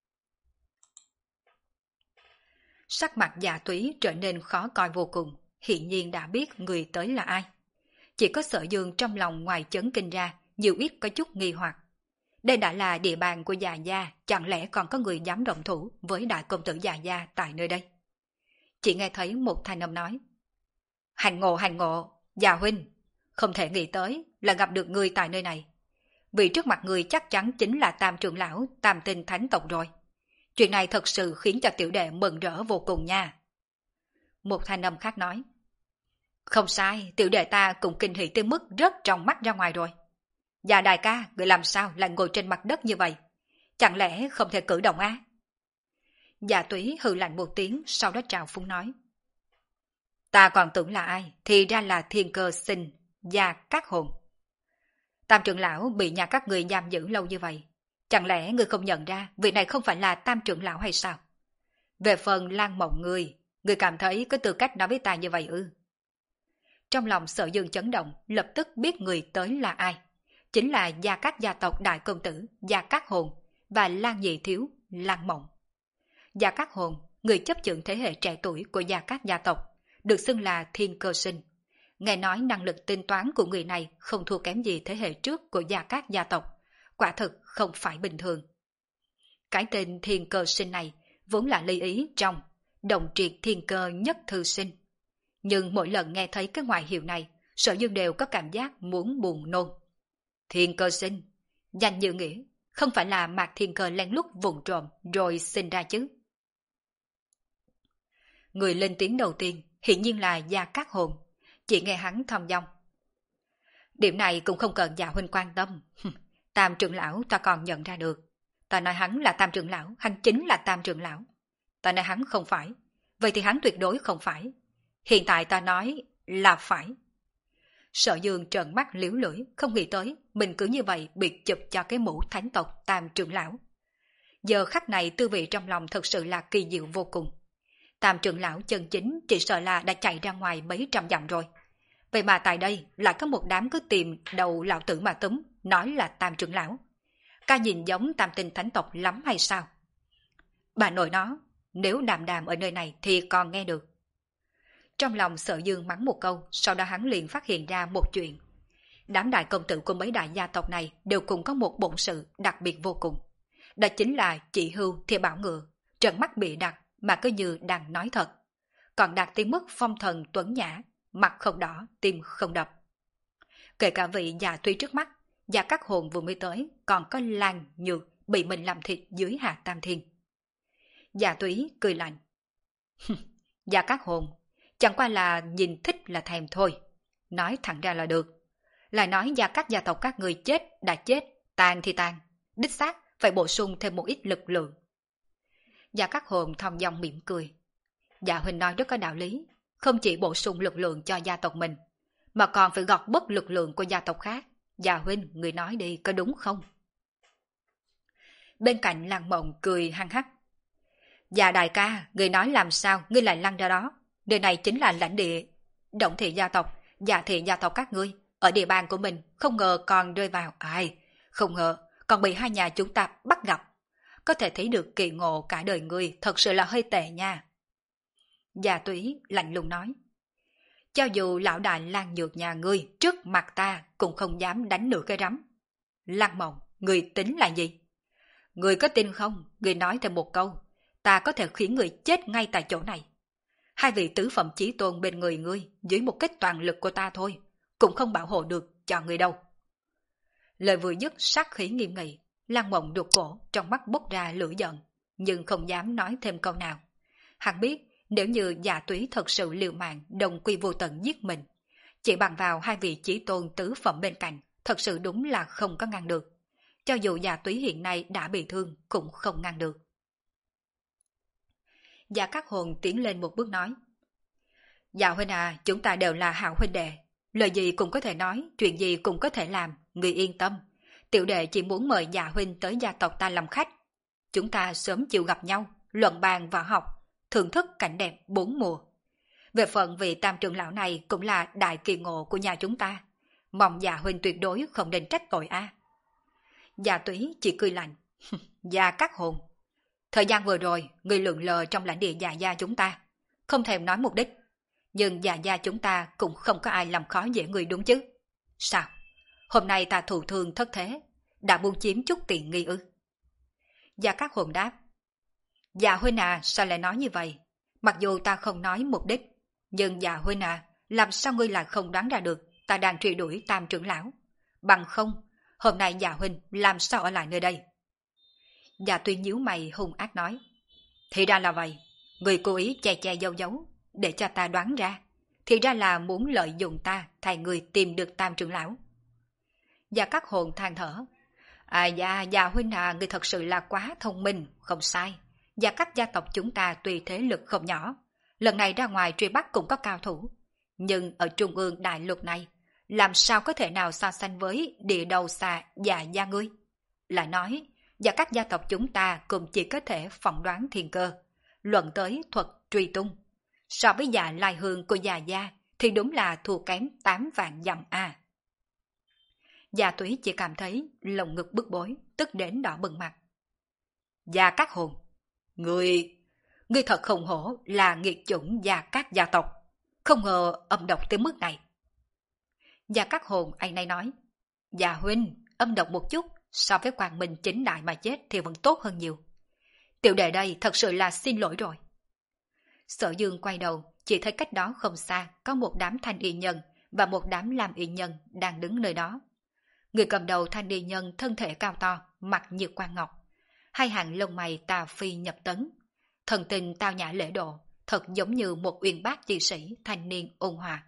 Sắc mặt Dạ Túy trở nên khó coi vô cùng, hiển nhiên đã biết người tới là ai. Chỉ có Sở Dương trong lòng ngoài chấn kinh ra, nhiều ít có chút nghi hoặc. Đây đã là địa bàn của Dạ Gia, chẳng lẽ còn có người dám động thủ với đại công tử Dạ Gia tại nơi đây? Chỉ nghe thấy một thanh âm nói: Hành ngộ hành ngộ, Dạ huynh, không thể nghĩ tới là gặp được người tại nơi này. Vì trước mặt người chắc chắn chính là Tam trưởng lão Tam Tinh Thánh tộc rồi. Chuyện này thật sự khiến cho tiểu đệ mừng rỡ vô cùng nha. Một thanh âm khác nói: Không sai, tiểu đệ ta cũng kinh hỉ tới mức rớt trong mắt ra ngoài rồi. Dạ đại ca, người làm sao lại ngồi trên mặt đất như vậy? Chẳng lẽ không thể cử động á? Dạ Túy hừ lạnh một tiếng, sau đó trào phúng nói: Ta còn tưởng là ai, thì ra là Thiên Cơ Sinh, Gia Cát Hồn. Tam trưởng lão bị nhà các người giam giữ lâu như vậy, chẳng lẽ người không nhận ra vị này không phải là Tam trưởng lão hay sao? Về phần Lan Mộng người, người cảm thấy có tư cách nói với ta như vậy ư? Trong lòng Sở Dương chấn động, lập tức biết người tới là ai. Chính là Gia Cát gia tộc đại công tử Gia Cát Hồn và Lan Nhị thiếu Lan Mộng. Gia Cát Hồn, người chấp chưởng thế hệ trẻ tuổi của Gia Cát gia tộc, được xưng là Thiên Cơ Sinh. Nghe nói năng lực tính toán của người này không thua kém gì thế hệ trước của Gia Cát gia tộc, quả thực không phải bình thường. Cái tên Thiên Cơ Sinh này vốn là lý ý trong Động Triệt Thiên Cơ Nhất Thư Sinh. Nhưng mỗi lần nghe thấy cái ngoại hiệu này, Sở Dương đều có cảm giác muốn buồn nôn. Thiên Cơ Sinh, danh như nghĩa, không phải là Mạc Thiên Cơ lén lút vụng trộm rồi sinh ra chứ. Người lên tiếng đầu tiên hiển nhiên là Gia Cát Hồn, chỉ nghe hắn thầm dong: Điểm này cũng không cần Dạ huynh quan tâm. Tam trưởng lão ta còn nhận ra được. Ta nói hắn là Tam trưởng lão, hắn chính là Tam trưởng lão. Ta nói hắn không phải, vậy thì hắn tuyệt đối không phải. Hiện tại ta nói là phải. Sở Dương trợn mắt liếu lưỡi, không nghĩ tới mình cứ như vậy bị chụp cho cái mũ thánh tộc Tam trưởng lão. Giờ khắc này tư vị trong lòng thật sự là kỳ diệu vô cùng. Tam trưởng lão chân chính chỉ sợ là đã chạy ra ngoài mấy trăm dặm rồi. Vậy mà tại đây lại có một đám cứ tìm đầu lão tử mà túm, nói là Tam trưởng lão. Ca nhìn giống Tam Tinh Thánh tộc lắm hay sao? Bà nội nó, nếu đàm đàm ở nơi này thì còn nghe được. Trong lòng Sở Dương mắng một câu, sau đó hắn liền phát hiện ra một chuyện. Đám đại công tử của mấy đại gia tộc này đều cùng có một bổn sự đặc biệt vô cùng. Đó chính là chỉ hưu thì bảo ngựa, trận mắt bị đặt mà cứ như đang nói thật. Còn đạt tới mức phong thần tuấn nhã, mặt không đỏ, tim không đập. Kể cả vị già tuy trước mắt, Gia Cát Hồn vừa mới tới, còn có Lan Nhược bị mình làm thịt dưới hạ tam thiên. Gia Túy cười lạnh: Gia Cát Hồn, chẳng qua là nhìn thích là thèm thôi. Nói thẳng ra là được. Lại nói Gia Cát gia tộc các người chết đã chết, tàn thì tàn, đích xác phải bổ sung thêm một ít lực lượng. Gia Cát Hồn thong dong mỉm cười: Dạ huynh nói rất có đạo lý, không chỉ bổ sung lực lượng cho gia tộc mình, mà còn phải gọt bớt lực lượng của gia tộc khác. Dạ huynh, người nói đi, có đúng không? Bên cạnh Lan Mộng cười hăng hắc: Dạ đại ca, người nói làm sao, ngươi lại lăn ra đó. Nơi này chính là lãnh địa Động Thị gia tộc, Dạ Thị gia tộc các ngươi, ở địa bàn của mình, không ngờ còn rơi vào, ai, không ngờ, còn bị hai nhà chúng ta bắt gặp. Có thể thấy được kỳ ngộ cả đời ngươi thật sự là hơi tệ nha. Dạ Túy lạnh lùng nói: cho dù lão đại Lan Nhược nhà ngươi trước mặt ta cũng không dám đánh nửa cái rắm. Lăng Mộng, ngươi tính là gì? Ngươi có tin không? Ngươi nói thêm một câu, ta có thể khiến ngươi chết ngay tại chỗ này. Hai vị tứ phẩm chí tôn bên người ngươi dưới một kích toàn lực của ta thôi, cũng không bảo hộ được cho ngươi đâu. Lời vừa dứt sát khí nghiêm nghị, Lăng Mộng đột cổ trong mắt bốc ra lửa giận, nhưng không dám nói thêm câu nào. Hắn biết nếu như Dạ Túy thật sự liều mạng đồng quy vô tận giết mình, chỉ bằng vào hai vị chí tôn tứ phẩm bên cạnh, thật sự đúng là không có ngăn được. Cho dù Dạ Túy hiện nay đã bị thương cũng không ngăn được. Dạ Các Hồn tiến lên một bước nói: Dạ huynh à, chúng ta đều là hảo huynh đệ, lời gì cũng có thể nói, chuyện gì cũng có thể làm, người yên tâm. Tiểu đệ chỉ muốn mời Dạ huynh tới gia tộc ta làm khách. Chúng ta sớm chịu gặp nhau, luận bàn và học, thưởng thức cảnh đẹp bốn mùa. Về phận vị tam trưởng lão này cũng là đại kỳ ngộ của nhà chúng ta, mong Dạ huynh tuyệt đối không nên trách tội a. Dạ Túy chỉ cười lạnh: Dạ Các Hồn, thời gian vừa rồi người lượn lờ trong lãnh địa Dạ gia chúng ta, không thèm nói mục đích, nhưng Dạ gia chúng ta cũng không có ai làm khó dễ người đúng chứ? Sao? Hôm nay ta thụ thương thất thế, đã buông chiếm chút tiền nghi ư? Dạ Các Hồn đáp: Dạ huynh à, sao lại nói như vậy? Mặc dù ta không nói mục đích, nhưng dạ huynh à, làm sao ngươi lại không đoán ra được ta đang truy đuổi tam trưởng lão? Bằng không, hôm nay dạ huynh làm sao ở lại nơi đây? Dạ Tuy nhíu mày hung ác nói: Thì ra là vậy, người cố ý che che giấu giấu, để cho ta đoán ra, thì ra là muốn lợi dụng ta thay người tìm được tam trưởng lão. Dạ Các Hồn than thở: À dạ, dạ huynh à, người thật sự là quá thông minh, không sai. Gia các gia tộc chúng ta tùy thế lực không nhỏ, lần này ra ngoài truy bắt cũng có cao thủ, nhưng ở trung ương đại lục này, làm sao có thể nào so sánh với địa đầu xa Dạ gia ngươi? Lại nói, gia các gia tộc chúng ta cũng chỉ có thể phỏng đoán thiên cơ, luận tới thuật truy tung. So với Dạ Lai Hương của Dạ gia thì đúng là thua kém tám vạn dặm a. Dạ Túy chỉ cảm thấy lồng ngực bức bối, tức đến đỏ bừng mặt. Gia Các Hồn, Ngươi, ngươi thật không hổ là nghiệt chủng Gia các gia tộc, không ngờ âm độc tới mức này. Gia Các Hồn anh này nói: Dạ huynh, âm độc một chút, so với quang minh chính đại mà chết thì vẫn tốt hơn nhiều. Tiểu đệ đây thật sự là xin lỗi rồi. Sở Dương quay đầu, chỉ thấy cách đó không xa có một đám thanh y nhân và một đám lam y nhân đang đứng nơi đó. Người cầm đầu thanh y nhân thân thể cao to, mặt như quan ngọc, hai hàng lông mày tà phi nhập tấn, thần tình tao nhã lễ độ, thật giống như một uyên bác chi sĩ thanh niên ôn hòa.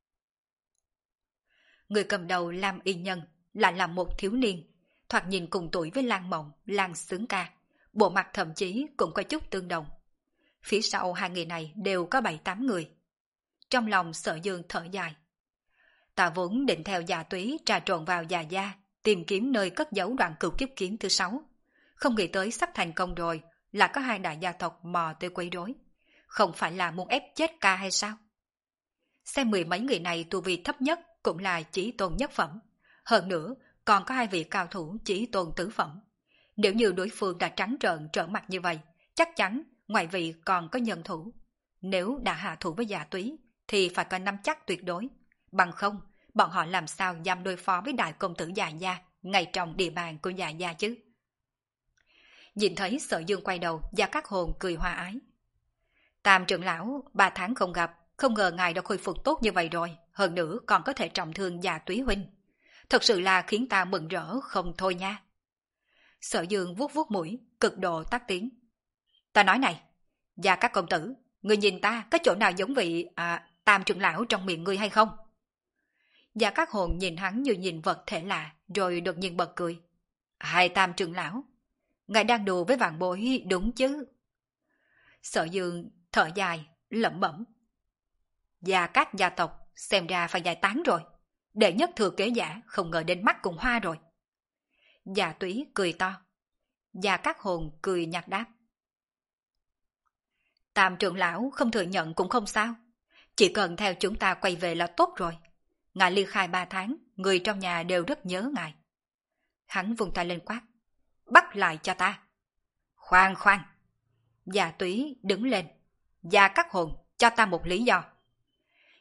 Người cầm đầu Lam Y Nhân lại là một thiếu niên, thoạt nhìn cùng tuổi với Lan Mộng, Lan Sướng Ca, bộ mặt thậm chí cũng có chút tương đồng. Phía sau hai người này đều có bảy tám người. Trong lòng Sở Dương thở dài. Ta vốn định theo Dạ Túy trà trộn vào Dạ gia, tìm kiếm nơi cất giấu đoạn cửu kiếp kiếm thứ sáu. Không nghĩ tới sắp thành công rồi, là có hai đại gia tộc mò tới quấy rối. Không phải là muốn ép chết ca hay sao? Xem mười mấy người này tu vi thấp nhất cũng là chí tôn nhất phẩm. Hơn nữa, còn có hai vị cao thủ chí tôn tứ phẩm. Nếu như đối phương đã trắng trợn trở mặt như vậy, chắc chắn ngoại vị còn có nhân thủ. Nếu đã hạ thủ với Dạ Túy, thì phải có nắm chắc tuyệt đối. Bằng không, bọn họ làm sao dám đối phó với đại công tử Dạ gia, ngay trong địa bàn của Dạ gia chứ? Nhìn thấy Sở Dương quay đầu, Gia Các Hồn cười hòa ái. Tam trưởng lão, ba tháng không gặp, không ngờ ngài đã khôi phục tốt như vậy rồi, hơn nữa còn có thể trọng thương Dạ Túy huynh. Thật sự là khiến ta mừng rỡ không thôi nha. Sở Dương vuốt vuốt mũi, cực độ tắt tiếng. Ta nói này, Gia Các công tử, người nhìn ta có chỗ nào giống vị à, Tam trưởng lão trong miệng ngươi hay không? Gia Các Hồn nhìn hắn như nhìn vật thể lạ, rồi đột nhiên bật cười. Hai Tam trưởng lão, ngài đang đùa với vạn bối đúng chứ? Sở Dương thở dài, lẩm bẩm. Gia các gia tộc xem ra phải giải tán rồi. Đệ nhất thừa kế giả không ngờ đến mắt cùng hoa rồi. Dạ Túy cười to. Gia Các Hồn cười nhạt đáp. Tam trưởng lão không thừa nhận cũng không sao. Chỉ cần theo chúng ta quay về là tốt rồi. Ngài ly khai ba tháng, người trong nhà đều rất nhớ ngài. Hắn vùng tay lên quát. Bắt lại cho ta. Khoan khoan. Dạ Túy đứng lên. Gia Các Hồn, cho ta một lý do.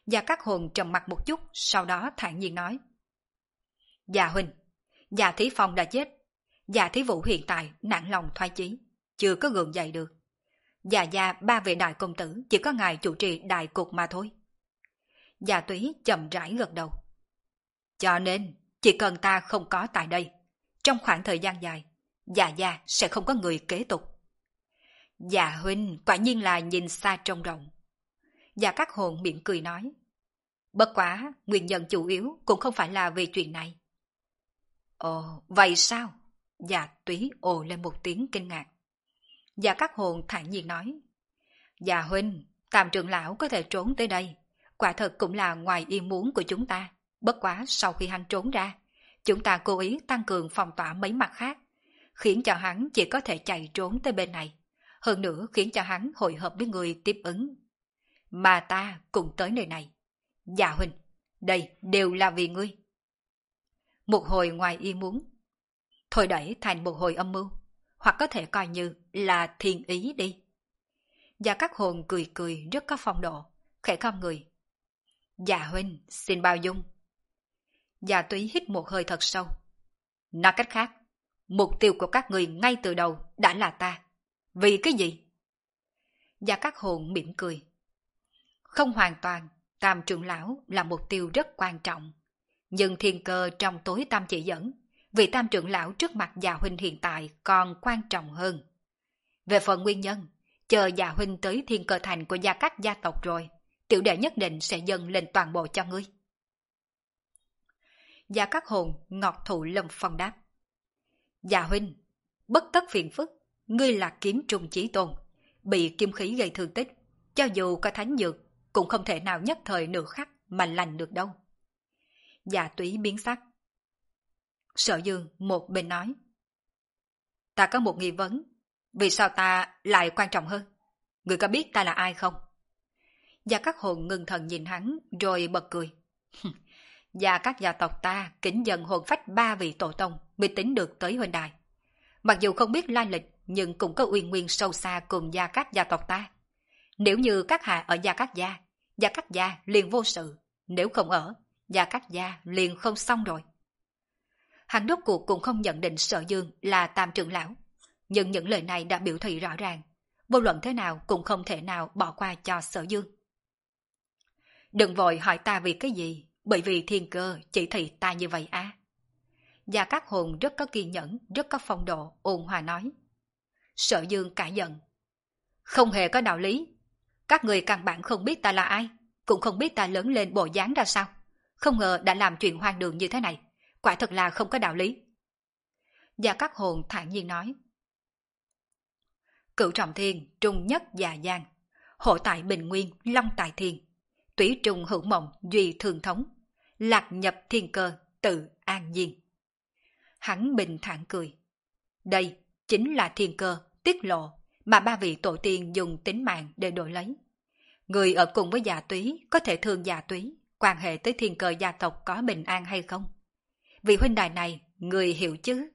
Gia Cát Hồn trầm mặt một chút, sau đó thản nhiên nói. Dạ huynh, Dạ Thí Phong đã chết. Dạ Thí Vũ hiện tại nản lòng thoái chí, chưa có gượng dậy được. Dạ gia ba vị đại công tử chỉ có ngài chủ trì đại cục mà thôi. Dạ Túy chậm rãi gật đầu. Cho nên, chỉ cần ta không có tại đây, trong khoảng thời gian dài, Dạ gia sẽ không có người kế tục. Dạ huynh quả nhiên là nhìn xa trông rộng. Dạ Cát Hồn miệng cười nói. Bất quá, nguyên nhân chủ yếu cũng không phải là vì chuyện này. Ồ, vậy sao? Dạ Túy ồ lên một tiếng kinh ngạc. Dạ Cát Hồn thản nhiên nói. Dạ huynh, Tam trưởng lão có thể trốn tới đây, quả thật cũng là ngoài ý muốn của chúng ta. Bất quá sau khi hắn trốn ra, chúng ta cố ý tăng cường phòng tỏa mấy mặt khác, khiến cho hắn chỉ có thể chạy trốn tới bên này. Hơn nữa khiến cho hắn hội hợp với người tiếp ứng. Mà ta cùng tới nơi này. Dạ huynh, đây đều là vì ngươi. Một hồi ngoài ý muốn, thôi đẩy thành một hồi âm mưu, hoặc có thể coi như là thiên ý đi. Gia Cát Hồn cười cười rất có phong độ, khẽ khom người. Dạ huynh, xin bao dung. Dạ Túy hít một hơi thật sâu. Nói cách khác, mục tiêu của các người ngay từ đầu đã là ta. Vì cái gì? Gia Cát Hồn mỉm cười. Không hoàn toàn, Tam trưởng lão là mục tiêu rất quan trọng. Nhưng thiên cơ trong tối tam chỉ dẫn, vị Tam trưởng lão trước mặt Dạ huynh hiện tại còn quan trọng hơn. Về phần nguyên nhân, chờ Dạ huynh tới thiên cơ thành của Gia Cát gia tộc rồi, tiểu đệ nhất định sẽ dâng lên toàn bộ cho ngươi. Gia Cát Hồn ngọt thụ lâm phong đáp. Dạ huynh, bất tất phiền phức, ngươi là kiếm trùng chí tôn, bị kim khí gây thương tích, cho dù có thánh dược, cũng không thể nào nhất thời nửa khắc mà lành được đâu. Dạ Túy biến sắc. Sở Dương một bên nói. Ta có một nghi vấn, vì sao ta lại quan trọng hơn? Ngươi có biết ta là ai không? Gia Cát Hồn ngưng thần nhìn hắn rồi bật cười. Gia Cát gia tộc ta kính dân hồn phách ba vị tổ tông mới tính được tới huynh đài. Mặc dù không biết lai lịch, nhưng cũng có uy nguyên sâu xa cùng Gia Cát gia tộc ta. Nếu như các hạ ở Gia Cát gia, Gia Cát gia liền vô sự. Nếu không ở, Gia Cát gia liền không xong rồi. Hắn rốt cuộc cũng không nhận định Sở Dương là Tam trưởng lão, nhưng những lời này đã biểu thị rõ ràng, vô luận thế nào cũng không thể nào bỏ qua cho Sở Dương. Đừng vội hỏi ta vì cái gì, bởi vì thiên cơ chỉ thị ta như vậy á. Gia Cát Hồn rất có kiên nhẫn, rất có phong độ, ôn hòa nói. Sở Dương cả giận. Không hề có đạo lý. Các người căn bản không biết ta là ai, cũng không biết ta lớn lên bộ dáng ra sao. Không ngờ đã làm chuyện hoang đường như thế này, quả thật là không có đạo lý. Gia Cát Hồn thản nhiên nói. Cửu trọng thiên, trung nhất già giang, hộ tại bình nguyên, long tại thiên, túy trùng hữu mộng, duy thường thống, lạc nhập thiên cơ, tự an nhiên. Hắn bình thản cười. Đây chính là thiên cơ, tiết lộ, mà ba vị tổ tiên dùng tính mạng để đổi lấy. Người ở cùng với Dạ Túy có thể thương Dạ Túy, quan hệ tới thiên cơ gia tộc có bình an hay không? Vị huynh đài này, người hiểu chứ?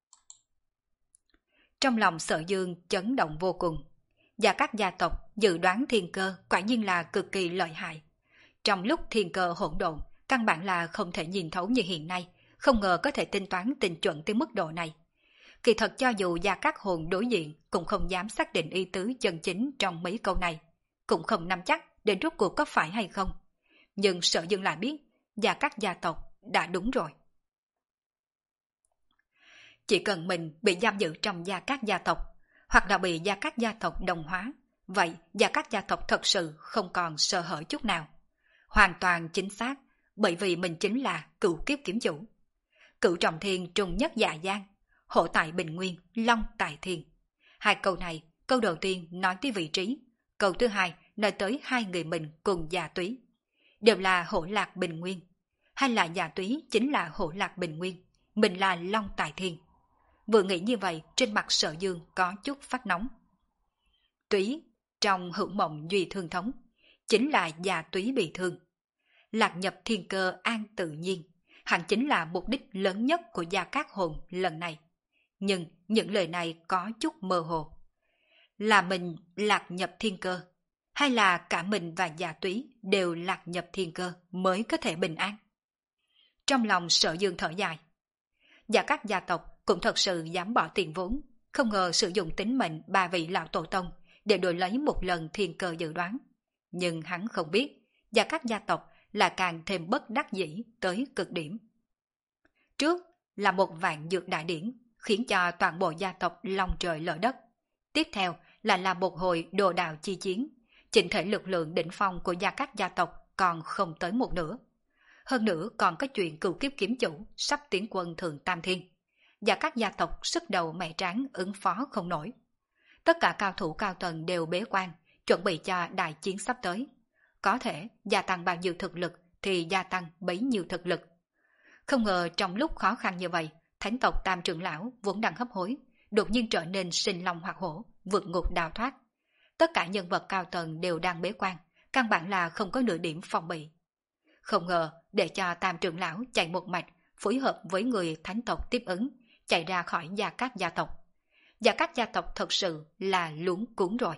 Trong lòng Sở Dương chấn động vô cùng. Gia Cát gia tộc dự đoán thiên cơ quả nhiên là cực kỳ lợi hại. Trong lúc thiên cơ hỗn độn, căn bản là không thể nhìn thấu như hiện nay, không ngờ có thể tính toán tinh chuẩn tới mức độ này. Kỳ thật cho dù Gia Cát Hồn đối diện cũng không dám xác định ý tứ chân chính trong mấy câu này, cũng không nắm chắc đến rốt cuộc có phải hay không. Nhưng Sở Dương lại biết, Gia Cát gia tộc đã đúng rồi. Chỉ cần mình bị giam giữ trong Gia Cát gia tộc, hoặc là bị Gia Cát gia tộc đồng hóa, vậy Gia Cát gia tộc thật sự không còn sơ hở chút nào. Hoàn toàn chính xác, bởi vì mình chính là cửu kiếp kiếm chủ. Cửu trọng thiên trung nhất dạ giang, hộ tại bình nguyên, long tại thiên. Hai câu này, câu đầu tiên nói tới vị trí, câu thứ hai nói tới hai người mình cùng Dạ Túy. Đều là hộ lạc bình nguyên, hay là Dạ Túy chính là hộ lạc bình nguyên, mình là long tại thiên. Vừa nghĩ như vậy, trên mặt Sở Dương có chút phát nóng. Túy, trong hữu mộng duy thương thống, chính là Dạ Túy bị thương. Lạc nhập thiên cơ an tự nhiên, hẳn chính là mục đích lớn nhất của Gia Cát Hồn lần này. Nhưng những lời này có chút mơ hồ. Là mình lạc nhập thiên cơ, hay là cả mình và Gia Túy đều lạc nhập thiên cơ mới có thể bình an? Trong lòng Sở Dương thở dài. Và các gia tộc cũng thật sự dám bỏ tiền vốn, không ngờ sử dụng tính mệnh ba vị lão tổ tông để đổi lấy một lần thiên cơ dự đoán. Nhưng hắn không biết, và các gia tộc là càng thêm bất đắc dĩ tới cực điểm. Trước là một vạn dược đại điển, khiến cho toàn bộ gia tộc long trời lở đất. Tiếp theo là là một hồi đồ đạo chi chiến, chỉnh thể lực lượng đỉnh phong của gia các gia tộc còn không tới một nửa. Hơn nữa còn có chuyện cửu kiếp kiếm chủ sắp tiến quân thượng tam thiên, và các gia tộc sức đầu mẹ tráng ứng phó không nổi. Tất cả cao thủ cao tầng đều bế quan, chuẩn bị cho đại chiến sắp tới. Có thể gia tăng bao nhiêu thực lực thì gia tăng bấy nhiêu thực lực. Không ngờ trong lúc khó khăn như vậy, thánh tộc Tam trưởng lão vốn đang hấp hối, đột nhiên trở nên sinh long hoạt hổ, vượt ngục đào thoát. Tất cả nhân vật cao tầng đều đang bế quan, căn bản là không có nửa điểm phòng bị. Không ngờ để cho Tam trưởng lão chạy một mạch, phối hợp với người thánh tộc tiếp ứng, chạy ra khỏi gia các gia tộc. Gia các gia tộc thật sự là luống cuống rồi.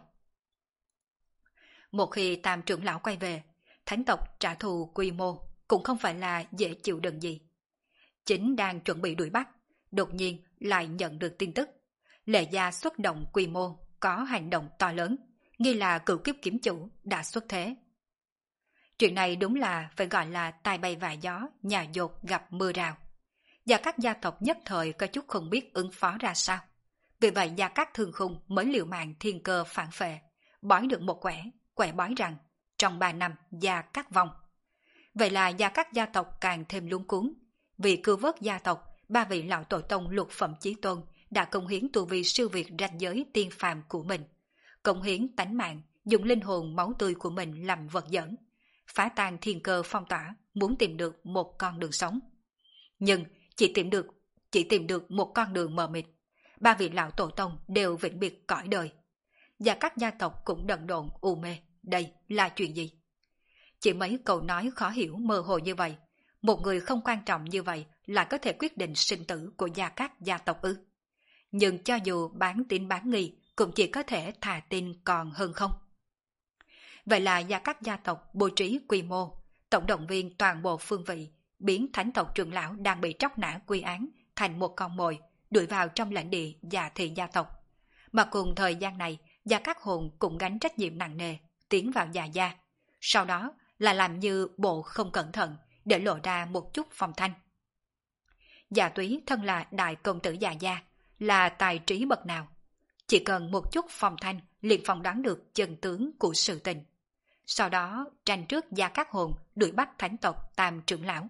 Một khi Tam trưởng lão quay về, thánh tộc trả thù quy mô cũng không phải là dễ chịu đựng gì. Chính đang chuẩn bị đuổi bắt, đột nhiên lại nhận được tin tức. Lệ gia xuất động quy mô, có hành động to lớn, nghi là cửu kiếp kiếm chủ đã xuất thế. Chuyện này đúng là phải gọi là tai bay vạ gió, nhà dột gặp mưa rào. Và các gia tộc nhất thời có chút không biết ứng phó ra sao. Vì vậy Gia Cát Thương Khung mới liều mạng thiên cơ phản phệ, bói được một quẻ, quẻ bói rằng trong ba năm Gia Cát vong. Vậy là Gia Cát gia tộc càng thêm luống cuống. Vì cứu vớt gia tộc, ba vị lão tổ tông lục phẩm chí tôn đã cống hiến tu vi siêu việt ranh giới tiên phàm của mình, cống hiến tánh mạng, dùng linh hồn máu tươi của mình làm vật dẫn, phá tan thiên cơ phong tỏa, muốn tìm được một con đường sống. Nhưng chỉ tìm được chỉ tìm được một con đường mờ mịt. Ba vị lão tổ tông đều vĩnh biệt cõi đời. Và các gia tộc cũng đần độn u mê. Đây là chuyện gì? Chỉ mấy câu nói khó hiểu mơ hồ như vậy, một người không quan trọng như vậy lại có thể quyết định sinh tử của gia các gia tộc ư? Nhưng cho dù bán tín bán nghi cũng chỉ có thể thà tin còn hơn không. Vậy là gia các gia tộc bố trí quy mô, tổng động viên toàn bộ phương vị, biến thánh tộc trưởng lão đang bị tróc nã quy án thành một con mồi, đuổi vào trong lãnh địa Dạ Thị gia tộc. Mà cùng thời gian này, Gia Cát Hồn cũng gánh trách nhiệm nặng nề, tiến vào Dạ gia. Sau đó là làm như bộ không cẩn thận, để lộ ra một chút phong thanh. Dạ Túy thân là đại công tử Dạ gia, là tài trí bậc nào. Chỉ cần một chút phong thanh liền phỏng đoán được chân tướng của sự tình. Sau đó tranh trước Gia Cát Hồn đuổi bắt thánh tộc Tam trưởng lão.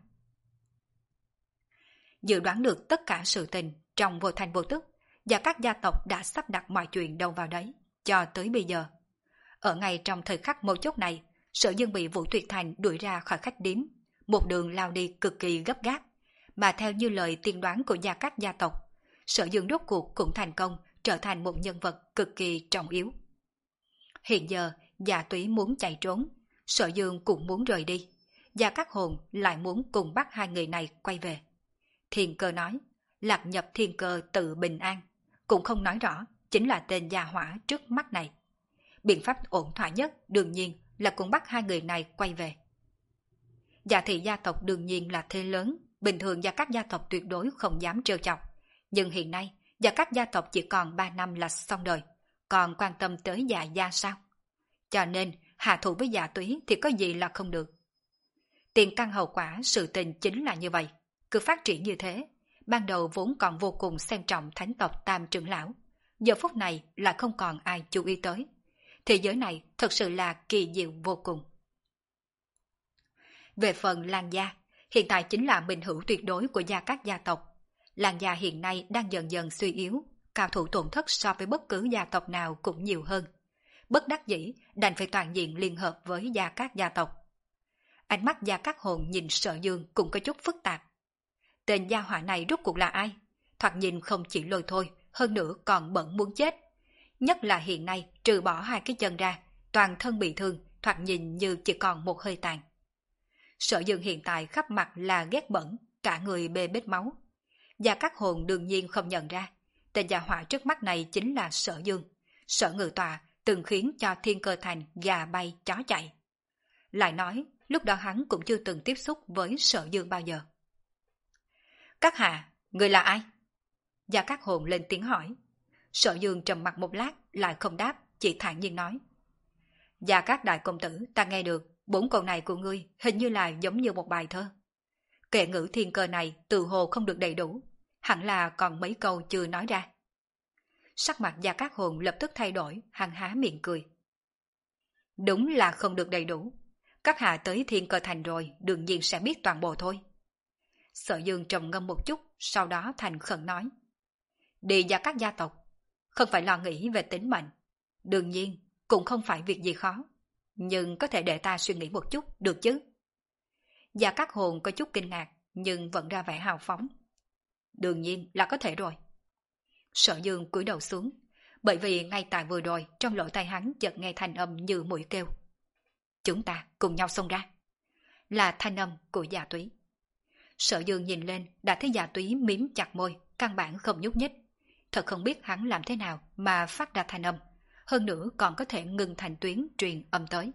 Dự đoán được tất cả sự tình trong vô thành vô tức, và các gia tộc đã sắp đặt mọi chuyện đâu vào đấy, cho tới bây giờ. Ở ngay trong thời khắc mấu chốt này, Sở Dương bị Vũ Tuyệt Thành đuổi ra khỏi khách điếm, một đường lao đi cực kỳ gấp gáp, mà theo như lời tiên đoán của gia các gia tộc, Sở Dương rốt cuộc cũng thành công trở thành một nhân vật cực kỳ trọng yếu. Hiện giờ, Dạ Túy muốn chạy trốn, Sở Dương cũng muốn rời đi, Gia Cát Hồn lại muốn cùng bắt hai người này quay về. Thiên Cơ nói, lạc nhập thiên cơ tự bình an, cũng không nói rõ chính là tên gia hỏa trước mắt này. Biện pháp ổn thỏa nhất đương nhiên là cùng bắt hai người này quay về. Dạ Thị gia tộc đương nhiên là thế lớn, bình thường Gia các gia tộc tuyệt đối không dám trêu chọc. Nhưng hiện nay, Gia các gia tộc chỉ còn ba năm là xong đời, còn quan tâm tới Dạ gia sao? Cho nên, hạ thủ với Dạ Túy thì có gì là không được. Tiền căn hậu quả sự tình chính là như vậy. Cứ phát triển như thế, ban đầu vốn còn vô cùng xem trọng thánh tộc Tam trưởng lão, giờ phút này lại không còn ai chú ý tới. Thế giới này thật sự là kỳ diệu vô cùng. Về phần Lan gia, hiện tại chính là minh hữu tuyệt đối của gia các gia tộc. Lan gia hiện nay đang dần dần suy yếu, cao thủ tổn thất so với bất cứ gia tộc nào cũng nhiều hơn. Bất đắc dĩ đành phải toàn diện liên hợp với gia các gia tộc. Ánh mắt Gia Cát Hồn nhìn Sở Dương cũng có chút phức tạp. Tên gia hỏa này rốt cuộc là ai? Thoạt nhìn không chỉ lôi thôi, hơn nữa còn bận muốn chết. Nhất là hiện nay trừ bỏ hai cái chân ra, toàn thân bị thương, thoạt nhìn như chỉ còn một hơi tàn. Sở Dương hiện tại khắp mặt là ghét bẩn, cả người bê bết máu. Gia Cát Hồn đương nhiên không nhận ra, tên gia hỏa trước mắt này chính là Sở Dương. Sở Ngự Tòa từng khiến cho Thiên Cơ Thành gà bay chó chạy. Lại nói, lúc đó hắn cũng chưa từng tiếp xúc với Sở Dương bao giờ. Các hạ, người là ai? Gia Cát Hồn lên tiếng hỏi. Sở Dương trầm mặt một lát, lại không đáp, chỉ thản nhiên nói. Gia Cát đại công tử, ta nghe được, bốn câu này của ngươi hình như là giống như một bài thơ. Kệ ngữ thiên cơ này từ hồ không được đầy đủ, hẳn là còn mấy câu chưa nói ra. Sắc mặt Gia Cát Hồn lập tức thay đổi, hắn há miệng cười. Đúng là không được đầy đủ. Các hạ tới Thiên Cơ Thành rồi, đương nhiên sẽ biết toàn bộ thôi. Sở Dương trầm ngâm một chút, sau đó thành khẩn nói. Đi Gia Cát gia tộc, không phải lo nghĩ về tính mệnh. Đương nhiên, cũng không phải việc gì khó. Nhưng có thể để ta suy nghĩ một chút, được chứ? Gia Cát Hồn có chút kinh ngạc, nhưng vẫn ra vẻ hào phóng. Đương nhiên là có thể rồi. Sở Dương cúi đầu xuống, bởi vì ngay tại vừa rồi trong lỗ tai hắn chợt nghe thanh âm như mũi kêu. Chúng ta cùng nhau xông ra. Là thanh âm của Dạ Túy. Sở Dương nhìn lên đã thấy Dạ Túy mím chặt môi, căn bản không nhúc nhích. Thật không biết hắn làm thế nào mà phát ra thanh âm, hơn nữa còn có thể ngừng thành tuyến truyền âm tới.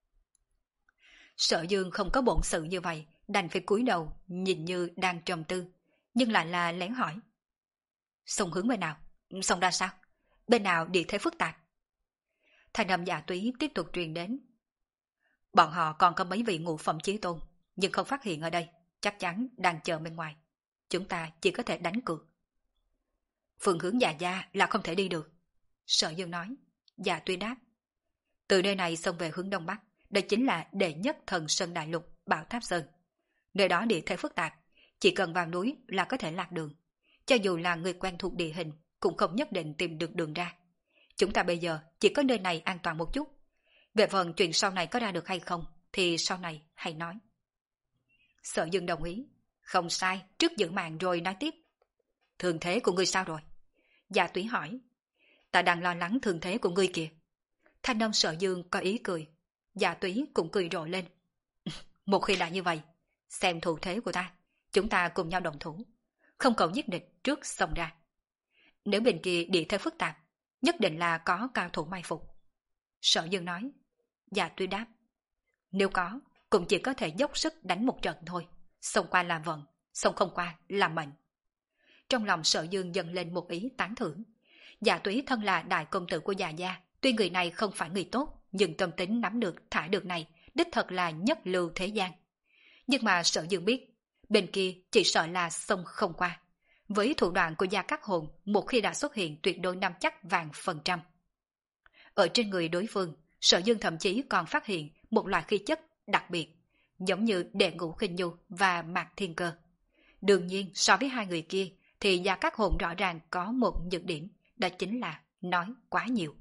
Sở Dương không có bổn sự như vậy, đành phải cúi đầu, nhìn như đang trầm tư, nhưng lại là lén hỏi. Xông hướng bên nào? Xông ra sao? Bên nào địa thế phức tạp? Thanh âm Dạ Túy tiếp tục truyền đến. Bọn họ còn có mấy vị ngũ phẩm chí tôn, nhưng không phát hiện ở đây, chắc chắn đang chờ bên ngoài. Chúng ta chỉ có thể đánh cược. Phương hướng Dạ gia là không thể đi được. Sở Dương nói. Dạ Túy đáp. Từ nơi này xông về hướng đông bắc, đây chính là đệ nhất thần sơn đại lục Bảo Tháp Sơn. Nơi đó địa thế phức tạp, chỉ cần vào núi là có thể lạc đường. Cho dù là người quen thuộc địa hình, cũng không nhất định tìm được đường ra. Chúng ta bây giờ chỉ có nơi này an toàn một chút. Về phần chuyện sau này có ra được hay không, thì sau này hãy nói. Sở Dương đồng ý. Không sai, trước giữ mạng rồi nói tiếp. Thương thế của ngươi sao rồi? Dạ Túy hỏi. Ta đang lo lắng thương thế của ngươi kìa. Thanh âm Sở Dương có ý cười. Dạ Túy cũng cười rộ lên. Một khi đã như vậy, xem thủ thế của ta, chúng ta cùng nhau đồng thủ. Không cầu giết địch trước xông ra. Nếu bên kia địa thế phức tạp, nhất định là có cao thủ mai phục. Sở Dương nói. Dạ Túy đáp. Nếu có, cũng chỉ có thể dốc sức đánh một trận thôi. Xông qua là vận, xông không qua là mệnh. Trong lòng Sở Dương dâng lên một ý tán thưởng. Dạ Túy thân là đại công tử của Dạ gia, tuy người này không phải người tốt, nhưng tâm tính nắm được thả được này, đích thật là nhất lưu thế gian. Nhưng mà Sở Dương biết, bên kia chỉ sợ là xông không qua. Với thủ đoạn của Gia Cát Hồn, một khi đã xuất hiện tuyệt đối nắm chắc vàng phần trăm. Ở trên người đối phương, Sở Dương thậm chí còn phát hiện một loại khí chất đặc biệt, giống như Đệ Ngũ Khinh Nhu và Mạc Thiên Cơ. Đương nhiên, so với hai người kia, thì Gia Cát Hồn rõ ràng có một nhược điểm, đó chính là nói quá nhiều.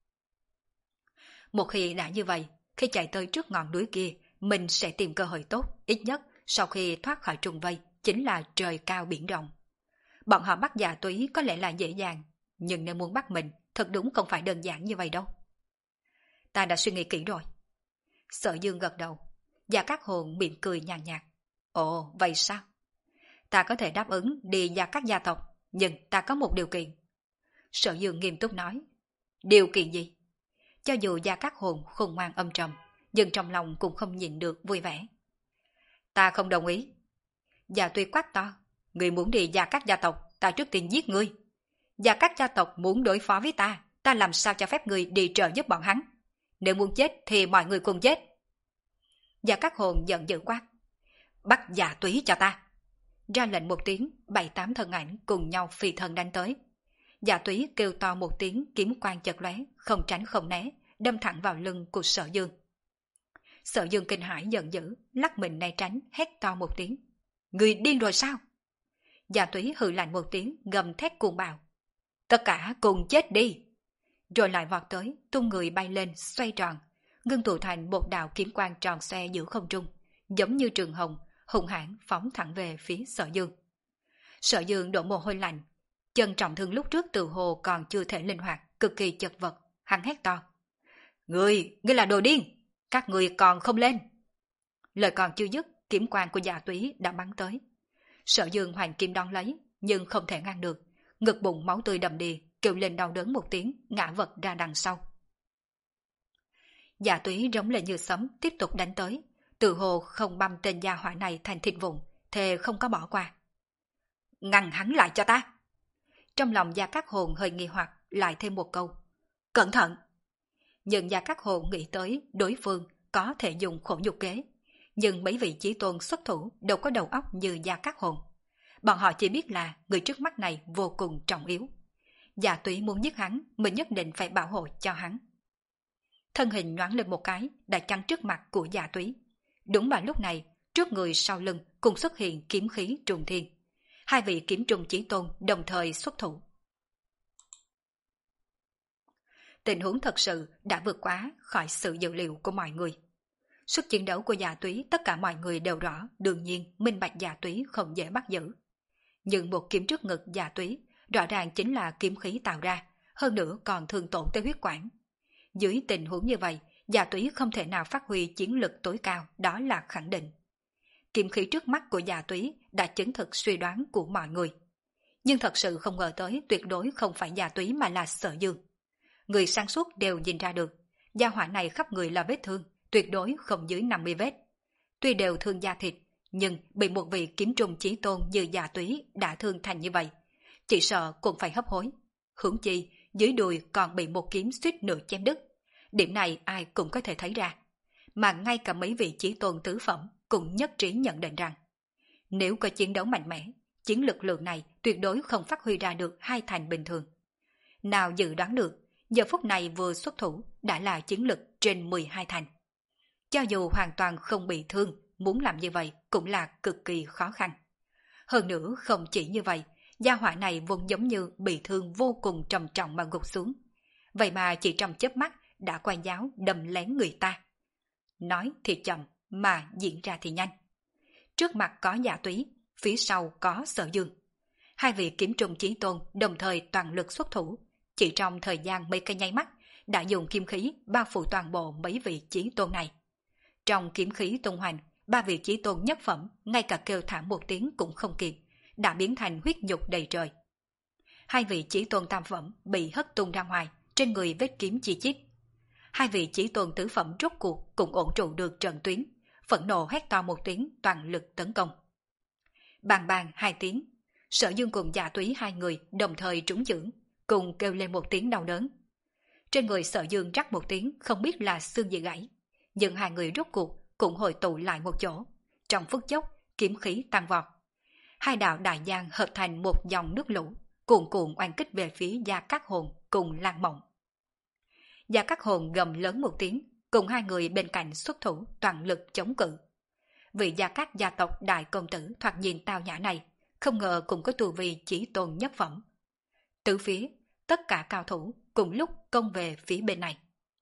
Một khi đã như vậy, khi chạy tới trước ngọn núi kia, mình sẽ tìm cơ hội tốt, ít nhất sau khi thoát khỏi trùng vây, chính là trời cao biển rộng. Bọn họ bắt Dạ Túy có lẽ là dễ dàng, nhưng nếu muốn bắt mình, thật đúng không phải đơn giản như vậy đâu. Ta đã suy nghĩ kỹ rồi. Sở Dương gật đầu. Gia Cát Hồn mỉm cười nhàn nhạt. Ồ, vậy sao? Ta có thể đáp ứng đi Gia Cát gia tộc, nhưng ta có một điều kiện. Sở Dương nghiêm túc nói. Điều kiện gì? Cho dù Gia Cát Hồn khôn ngoan âm trầm, nhưng trong lòng cũng không nhìn được vui vẻ. Ta không đồng ý. Gia Túy quát to. Người muốn đi Gia Cát gia tộc, ta trước tiên giết ngươi. Gia Cát gia tộc muốn đối phó với ta, ta làm sao cho phép ngươi đi trợ giúp bọn hắn? Nếu muốn chết thì mọi người cùng chết. Gia Cát Hồn giận dữ quát. Bắt Dạ Túy cho ta. Ra lệnh một tiếng, bảy tám thân ảnh cùng nhau phi thân đánh tới. Dạ Túy kêu to một tiếng, kiếm quang chật lóe, không tránh không né, đâm thẳng vào lưng của Sở Dương. Sở Dương kinh hãi giận dữ, lắc mình né tránh, hét to một tiếng. Người điên rồi sao? Dạ Túy hừ lạnh một tiếng, gầm thét cuồng bạo. Tất cả cùng chết đi. Rồi lại vọt tới, tung người bay lên, xoay tròn, ngưng tụ thành một đạo kiếm quang tròn xoe giữa không trung, giống như trường hồng, hùng hãn phóng thẳng về phía Sở Dương. Sở Dương đổ mồ hôi lạnh, chân trọng thương lúc trước từ hồ còn chưa thể linh hoạt, cực kỳ chật vật, hắn hét to. Ngươi, ngươi là đồ điên, các ngươi còn không lên. Lời còn chưa dứt, kiếm quang của Dạ Túy đã bắn tới. Sở Dương hoành kiếm đón lấy, nhưng không thể ngăn được, ngực bụng máu tươi đầm đìa, kêu lên đau đớn một tiếng, ngã vật ra đằng sau. Dạ túy rống lên như sấm tiếp tục đánh tới, tự hồ không băm tên gia hỏa này thành thịt vụn, thề không có bỏ qua. Ngăn hắn lại cho ta! Trong lòng Gia Cát Hồn hơi nghi hoặc, lại thêm một câu. Cẩn thận! Nhưng Gia Cát Hồn nghĩ tới đối phương có thể dùng khổ nhục kế. Nhưng mấy vị chí tôn xuất thủ đâu có đầu óc như Gia Cát Hồn. Bọn họ chỉ biết là người trước mắt này vô cùng trọng yếu. Dạ túy muốn giết hắn, mình nhất định phải bảo hộ cho hắn. Thân hình nhoáng lên một cái, đã chắn trước mặt của dạ túy. Đúng vào lúc này, trước người sau lưng cùng xuất hiện kiếm khí trùng thiên. Hai vị kiếm trùng chí tôn đồng thời xuất thủ. Tình huống thật sự đã vượt quá khỏi sự dự liệu của mọi người. Sức chiến đấu của dạ túy tất cả mọi người đều rõ, đương nhiên minh bạch dạ túy không dễ bắt giữ. Nhưng một kiếm trước ngực dạ túy rõ ràng chính là kiếm khí tạo ra, hơn nữa còn thương tổn tới huyết quản. Dưới tình huống như vậy, dạ túy không thể nào phát huy chiến lực tối cao, đó là khẳng định. Kiếm khí trước mắt của dạ túy đã chứng thực suy đoán của mọi người. Nhưng thật sự không ngờ tới tuyệt đối không phải dạ túy mà là Sở Dương. Người sáng suốt đều nhìn ra được, gia hỏa này khắp người là vết thương, tuyệt đối không dưới năm mươi vết. Tuy đều thương da thịt, nhưng bị một vị kiếm trùng chí tôn như dạ túy đã thương thành như vậy, chỉ sợ cũng phải hấp hối. Huống chi, dưới đùi còn bị một kiếm suýt nửa chém đứt. Điểm này ai cũng có thể thấy ra. Mà ngay cả mấy vị chí tôn tứ phẩm cũng nhất trí nhận định rằng, nếu có chiến đấu mạnh mẽ, chiến lực lượng này tuyệt đối không phát huy ra được hai thành bình thường. Nào dự đoán được, giờ phút này vừa xuất thủ đã là chiến lực trên mười hai thành. Cho dù hoàn toàn không bị thương, muốn làm như vậy cũng là cực kỳ khó khăn. Hơn nữa không chỉ như vậy, gia hỏa này vốn giống như bị thương vô cùng trầm trọng mà gục xuống. Vậy mà chỉ trong chớp mắt đã quay giáo đâm lén người ta. Nói thì chậm mà diễn ra thì nhanh. Trước mặt có dạ túy, phía sau có Sở Dương. Hai vị kiếm trùng chí tôn đồng thời toàn lực xuất thủ, chỉ trong thời gian mấy cái nháy mắt đã dùng kiếm khí bao phủ toàn bộ mấy vị chí tôn này. Trong kiếm khí tung hoành, ba vị chí tôn nhất phẩm ngay cả kêu thảm một tiếng cũng không kịp, đã biến thành huyết nhục đầy trời. Hai vị chí tôn tam phẩm bị hất tung ra ngoài, trên người vết kiếm chi chít. Hai vị chí tôn tứ phẩm rốt cuộc cũng ổn trụ được trận tuyến, phẫn nộ hét to một tiếng toàn lực tấn công. Bàng bàng hai tiếng, Sở Dương cùng dạ túy hai người đồng thời trúng chưởng, cùng kêu lên một tiếng đau đớn. Trên người Sở Dương rắc một tiếng không biết là xương gì gãy, nhưng hai người rốt cuộc cũng hội tụ lại một chỗ. Trong phút chốc, kiếm khí tăng vọt. Hai đạo đại giang hợp thành một dòng nước lũ, cuồn cuộn oanh kích về phía Gia Cát Hồn cùng Lan Mộng. Gia Cát Hồn gầm lớn một tiếng, cùng hai người bên cạnh xuất thủ toàn lực chống cự. Vị Gia Cát gia tộc đại công tử thoạt nhìn tao nhã này, không ngờ cũng có tu vi chỉ tôn nhất phẩm. Từ phía, tất cả cao thủ cùng lúc công về phía bên này.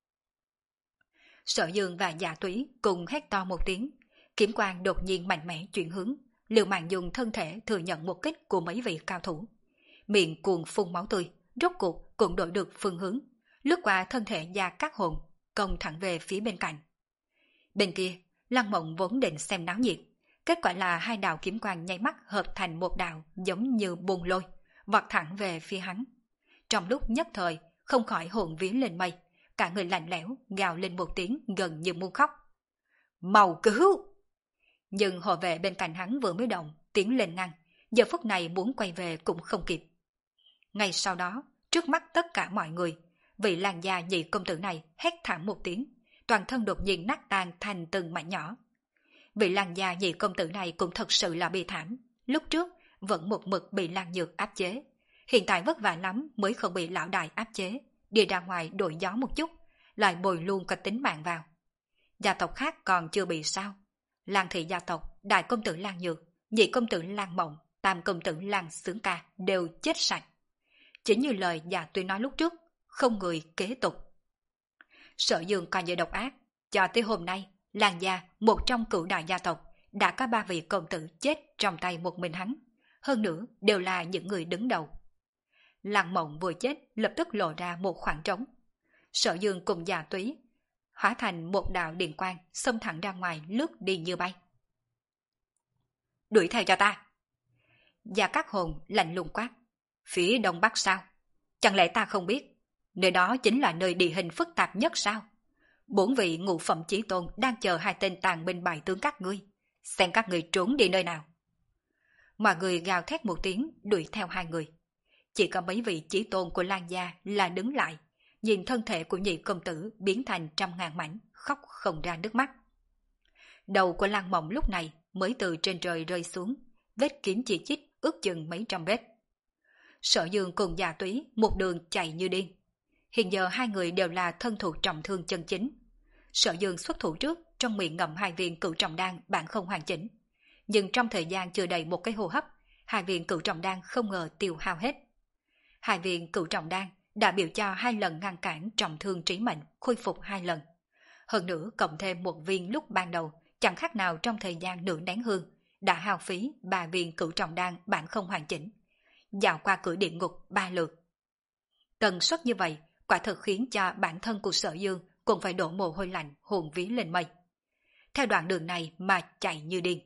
Sở Dương và dạ túy cùng hét to một tiếng, kiếm quang đột nhiên mạnh mẽ chuyển hướng, liều mạng dùng thân thể thừa nhận một kích của mấy vị cao thủ. Miệng cuồng phun máu tươi, rốt cuộc cũng đổi được phương hướng, lướt qua thân thể Gia Cát Hồn, công thẳng về phía bên cạnh. Bên kia, Lăng Mộng vốn định xem náo nhiệt, kết quả là hai đạo kiếm quang nháy mắt hợp thành một đạo giống như buồn lôi, vọt thẳng về phía hắn. Trong lúc nhất thời, không khỏi hồn vía lên mây, cả người lạnh lẽo gào lên một tiếng gần như muốn khóc. Mau cứu! Nhưng hộ vệ bên cạnh hắn vừa mới động, tiến lên ngăn, giờ phút này muốn quay về cũng không kịp. Ngay sau đó, trước mắt tất cả mọi người, vị làn da nhị công tử này hét thảm một tiếng, toàn thân đột nhiên nát tan thành từng mảnh nhỏ. Vị làn da nhị công tử này cũng thật sự là bi thảm, lúc trước vẫn một mực bị Lan Nhược áp chế, hiện tại vất vả lắm mới không bị lão đại áp chế, đi ra ngoài đổi gió một chút, lại bồi luôn cả tính mạng vào. Gia tộc khác còn chưa bị sao? Lan thị gia tộc, đại công tử Lan Nhược, nhị công tử Lan Mộng, tam công tử Lan Sướng Ca đều chết sạch. Chính như lời Dạ Tuy nói lúc trước, không người kế tục. Sở Dương coi như độc ác, cho tới hôm nay, Lan gia, một trong cửu đại gia tộc, đã có ba vị công tử chết trong tay một mình hắn, hơn nữa đều là những người đứng đầu. Lan Mộng vừa chết lập tức lộ ra một khoảng trống. Sở Dương cùng Dạ Túy hóa thành một đạo điện quang xông thẳng ra ngoài, lướt đi như bay. Đuổi theo cho ta! Gia Cát Hồn lạnh lùng quát. Phía đông bắc sao? Chẳng lẽ ta không biết? Nơi đó chính là nơi địa hình phức tạp nhất sao? Bốn vị ngũ phẩm chí tôn đang chờ hai tên tàn binh bại tướng các ngươi, xem các ngươi trốn đi nơi nào. Mọi người gào thét một tiếng đuổi theo hai người. Chỉ có mấy vị chí tôn của Lan gia là đứng lại, nhìn thân thể của nhị công tử biến thành trăm ngàn mảnh, khóc không ra nước mắt. Đầu của Lan Mộng lúc này mới từ trên trời rơi xuống, vết kiếm chỉ chít ước chừng mấy trăm vết. Sở Dương cùng Dạ Túy một đường chạy như điên. Hiện giờ hai người đều là thân thủ trọng thương chân chính. Sở Dương xuất thủ trước, trong miệng ngậm hai viên cửu trọng đan bản không hoàn chỉnh. Nhưng trong thời gian chưa đầy một cái hô hấp, hai viên cửu trọng đan không ngờ tiêu hao hết. Hai viên cửu trọng đan đã biểu cho hai lần ngăn cản trọng thương trí mệnh khôi phục hai lần. Hơn nữa cộng thêm một viên lúc ban đầu, chẳng khác nào trong thời gian nửa nén hương, đã hao phí ba viên cửu trọng đan bản không hoàn chỉnh. Dạo qua cửa địa ngục ba lượt. Tần suất như vậy, quả thật khiến cho bản thân của Sở Dương cũng phải đổ mồ hôi lạnh hồn vía lên mây. Theo đoạn đường này mà chạy như điên.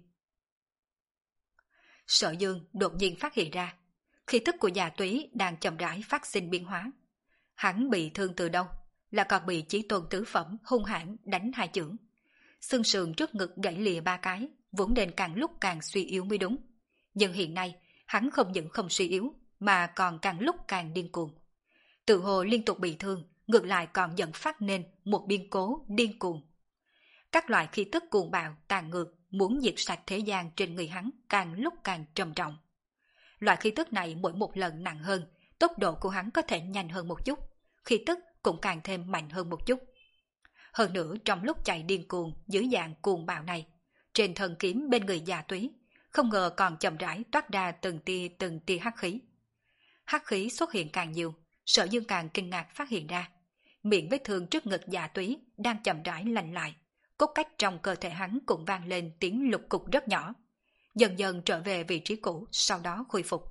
Sở Dương đột nhiên phát hiện ra, khí tức của Dạ Túy đang chậm rãi phát sinh biến hóa. Hắn bị thương từ đâu, là còn bị chí tôn tứ phẩm hung hãn đánh hai chưởng. Xương sườn trước ngực gãy lìa ba cái, vốn nên càng lúc càng suy yếu mới đúng. Nhưng hiện nay, hắn không những không suy yếu, mà còn càng lúc càng điên cuồng. Tự hồ liên tục bị thương, ngược lại còn dẫn phát nên một biến cố điên cuồng. Các loại khí tức cuồng bạo, tàn ngược, muốn diệt sạch thế gian trên người hắn càng lúc càng trầm trọng. Loại khí tức này mỗi một lần nặng hơn, tốc độ của hắn có thể nhanh hơn một chút, khí tức cũng càng thêm mạnh hơn một chút. Hơn nữa trong lúc chạy điên cuồng dưới dạng cuồng bạo này, trên thân kiếm bên người Dạ Túy, không ngờ còn chậm rãi toát ra từng tia từng tia hắc khí. Hắc khí xuất hiện càng nhiều, Sở Dương càng kinh ngạc phát hiện ra, miệng vết thương trước ngực Dạ Túy đang chậm rãi lành lại, cốt cách trong cơ thể hắn cũng vang lên tiếng lục cục rất nhỏ, dần dần trở về vị trí cũ, sau đó khôi phục.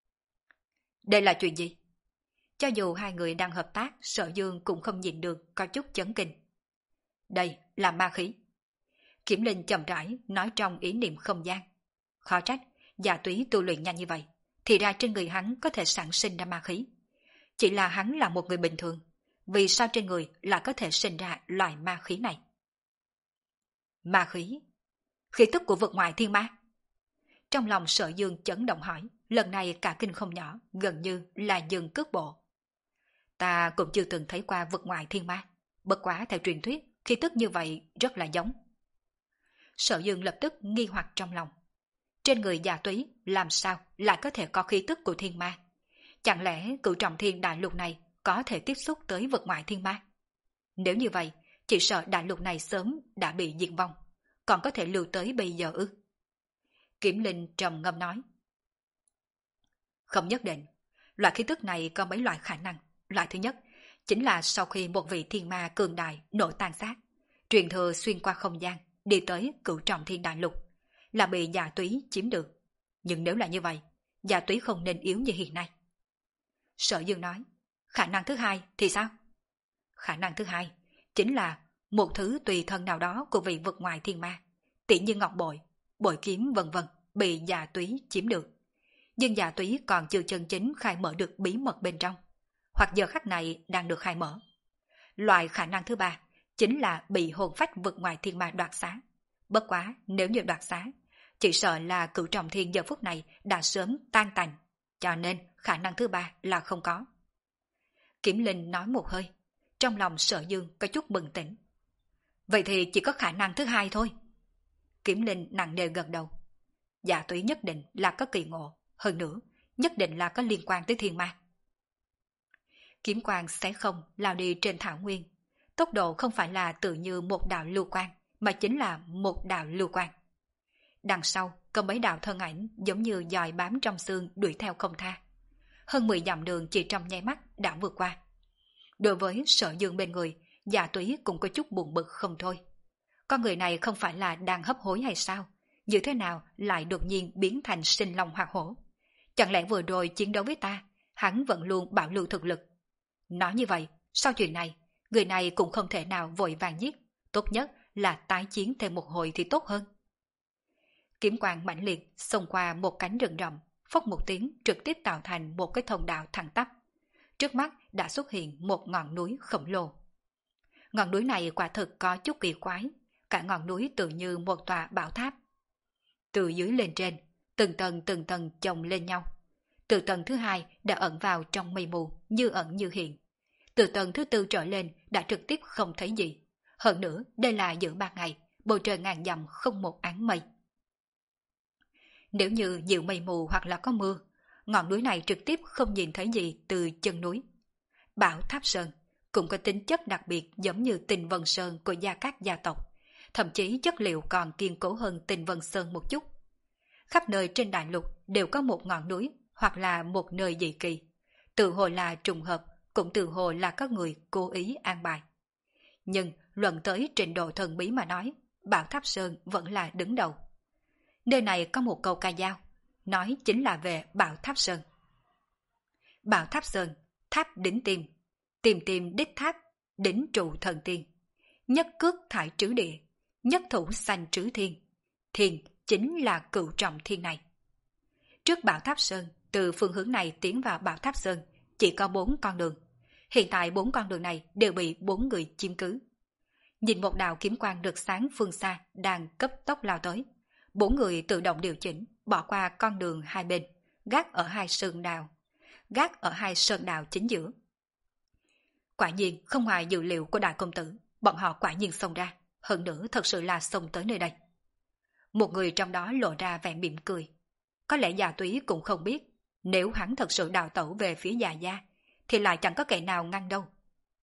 Đây là chuyện gì? Cho dù hai người đang hợp tác, Sở Dương cũng không nhìn được, có chút chấn kinh. Đây là ma khí. Kiểm Linh chậm rãi nói trong ý niệm không gian. Khó trách, Dạ Túy tu luyện nhanh như vậy, thì ra trên người hắn có thể sản sinh ra ma khí. Chỉ là hắn là một người bình thường, vì sao trên người lại có thể sinh ra loại ma khí này? Ma khí? Khí tức của vực ngoại thiên ma? Trong lòng Sở Dương chấn động hỏi, lần này cả kinh không nhỏ, gần như là dừng cước bộ. Ta cũng chưa từng thấy qua vực ngoại thiên ma, bất quá theo truyền thuyết, khí tức như vậy rất là giống. Sở Dương lập tức nghi hoặc trong lòng. Trên người Dạ Túy làm sao lại có thể có khí tức của thiên ma? Chẳng lẽ cửu trọng thiên đại lục này có thể tiếp xúc tới vực ngoại thiên ma? Nếu như vậy, chỉ sợ đại lục này sớm đã bị diệt vong, còn có thể lưu tới bây giờ ư? Kiểm Linh trầm ngâm nói. Không nhất định, loại khí tức này có mấy loại khả năng. Loại thứ nhất, chính là sau khi một vị thiên ma cường đại nổ tan xác, truyền thừa xuyên qua không gian, đi tới cửu trọng thiên đại lục, là bị Dạ Túy chiếm được. Nhưng nếu là như vậy, Dạ Túy không nên yếu như hiện nay. Sở Dương nói, khả năng thứ hai thì sao? Khả năng thứ hai chính là một thứ tùy thân nào đó của vị vực ngoài thiên ma, tỉ như ngọc bội, bội kiếm vân vân, bị Dạ Túy chiếm được. Nhưng Dạ Túy còn chưa chân chính khai mở được bí mật bên trong, hoặc giờ khắc này đang được khai mở. Loại khả năng thứ ba chính là bị hồn phách vực ngoài thiên ma đoạt xá. Bất quá nếu như đoạt xá, chỉ sợ là cửu trọng thiên giờ phút này đã sớm tan tành, cho nên khả năng thứ ba là không có. Kiểm Linh nói một hơi, trong lòng Sở Dương có chút bừng tỉnh. Vậy thì chỉ có khả năng thứ hai thôi. Kiểm Linh nặng nề gật đầu. Dạ Túy nhất định là có kỳ ngộ, hơn nữa nhất định là có liên quan tới thiên ma. Kiếm quang xé không lao đi trên thảo nguyên, tốc độ không phải là tự như một đạo lưu quang, mà chính là một đạo lưu quang. Đằng sau có mấy đạo thân ảnh giống như dòi bám trong xương đuổi theo không tha. Hơn mười dặm đường chỉ trong nháy mắt đã vượt qua. Đối với Sở Dương bên người, Dạ Túy cũng có chút buồn bực không thôi. Con người này không phải là đang hấp hối hay sao? Như thế nào lại đột nhiên biến thành sinh long hoạt hổ? Chẳng lẽ vừa rồi chiến đấu với ta, hắn vẫn luôn bảo lưu thực lực? Nói như vậy, sau chuyện này, người này cũng không thể nào vội vàng giết, tốt nhất là tái chiến thêm một hồi thì tốt hơn. Kiếm quang mãnh liệt xông qua một cánh rừng rậm, phốc một tiếng trực tiếp tạo thành một cái thông đạo thẳng tắp. Trước mắt đã xuất hiện một ngọn núi khổng lồ. Ngọn núi này quả thực có chút kỳ quái, cả ngọn núi tự như một tòa bảo tháp. Từ dưới lên trên, từng tầng từng tầng chồng lên nhau. Từ tầng thứ hai đã ẩn vào trong mây mù, như ẩn như hiện. Từ tầng thứ tư trở lên đã trực tiếp không thấy gì. Hơn nữa, đây là giữa ban ngày, bầu trời ngàn dặm không một áng mây. Nếu như nhiều mây mù hoặc là có mưa, ngọn núi này trực tiếp không nhìn thấy gì từ chân núi. Bảo Tháp Sơn cũng có tính chất đặc biệt giống như Tinh Vân Sơn của Gia Cát gia tộc, thậm chí chất liệu còn kiên cố hơn Tinh Vân Sơn một chút. Khắp nơi trên đại lục đều có một ngọn núi hoặc là một nơi dị kỳ. Tự hồ là trùng hợp, cũng tự hồ là có người cố ý an bài. Nhưng luận tới trình độ thần bí mà nói, Bảo Tháp Sơn vẫn là đứng đầu. Nơi này có một câu ca dao, nói chính là về Bảo Tháp Sơn. Bảo Tháp Sơn, tháp đỉnh tiên, tìm tìm đích tháp, đỉnh trụ thần tiên. Nhất cước thải trứ địa, nhất thủ sanh trứ thiên. Thiên chính là cựu trọng thiên này. Trước Bảo Tháp Sơn, từ phương hướng này tiến vào Bảo Tháp Sơn, chỉ có bốn con đường. Hiện tại bốn con đường này đều bị bốn người chiếm cứ. Nhìn một đạo kiếm quang rực sáng phương xa đang cấp tốc lao tới. Bốn người tự động điều chỉnh, bỏ qua con đường hai bên, gác ở hai sơn đào, gác ở hai sơn đào chính giữa. Quả nhiên không ngoài dự liệu của đại công tử, bọn họ quả nhiên xông ra, hơn nữa thật sự là xông tới nơi đây. Một người trong đó lộ ra vẻ mỉm cười. Có lẽ Già Túy cũng không biết, nếu hắn thật sự đào tẩu về phía Già Gia, thì lại chẳng có kẻ nào ngăn đâu.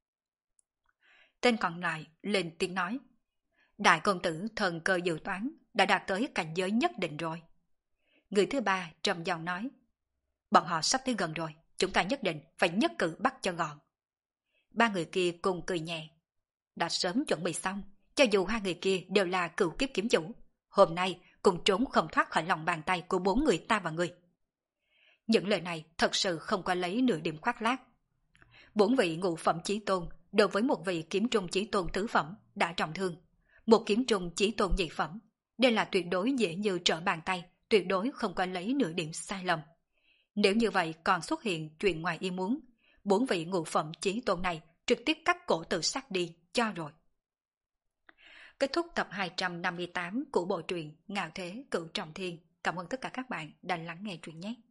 Tên còn lại lên tiếng nói, đại công tử thần cơ dự toán đã đạt tới cảnh giới nhất định rồi. Người thứ ba trầm giọng nói, bọn họ sắp tới gần rồi, chúng ta nhất định phải nhất cử bắt cho gọn. Ba người kia cùng cười nhẹ, đã sớm chuẩn bị xong, cho dù hai người kia đều là cựu kiếp kiếm chủ, hôm nay cùng trốn không thoát khỏi lòng bàn tay của bốn người ta và người. Những lời này thật sự không có lấy nửa điểm khoác lác. Bốn vị ngũ phẩm chí tôn đối với một vị kiếm trung chí tôn tứ phẩm đã trọng thương, một kiếm trung chí tôn nhị phẩm, đây là tuyệt đối dễ như trở bàn tay, tuyệt đối không có lấy nửa điểm sai lầm. Nếu như vậy còn xuất hiện chuyện ngoài ý muốn, bốn vị ngũ phẩm chí tôn này trực tiếp cắt cổ tự sát đi cho rồi. Kết thúc tập hai trăm năm mươi tám của bộ truyện Ngạo Thế Cửu Trọng Thiên. Cảm ơn tất cả các bạn đã lắng nghe truyện nhé.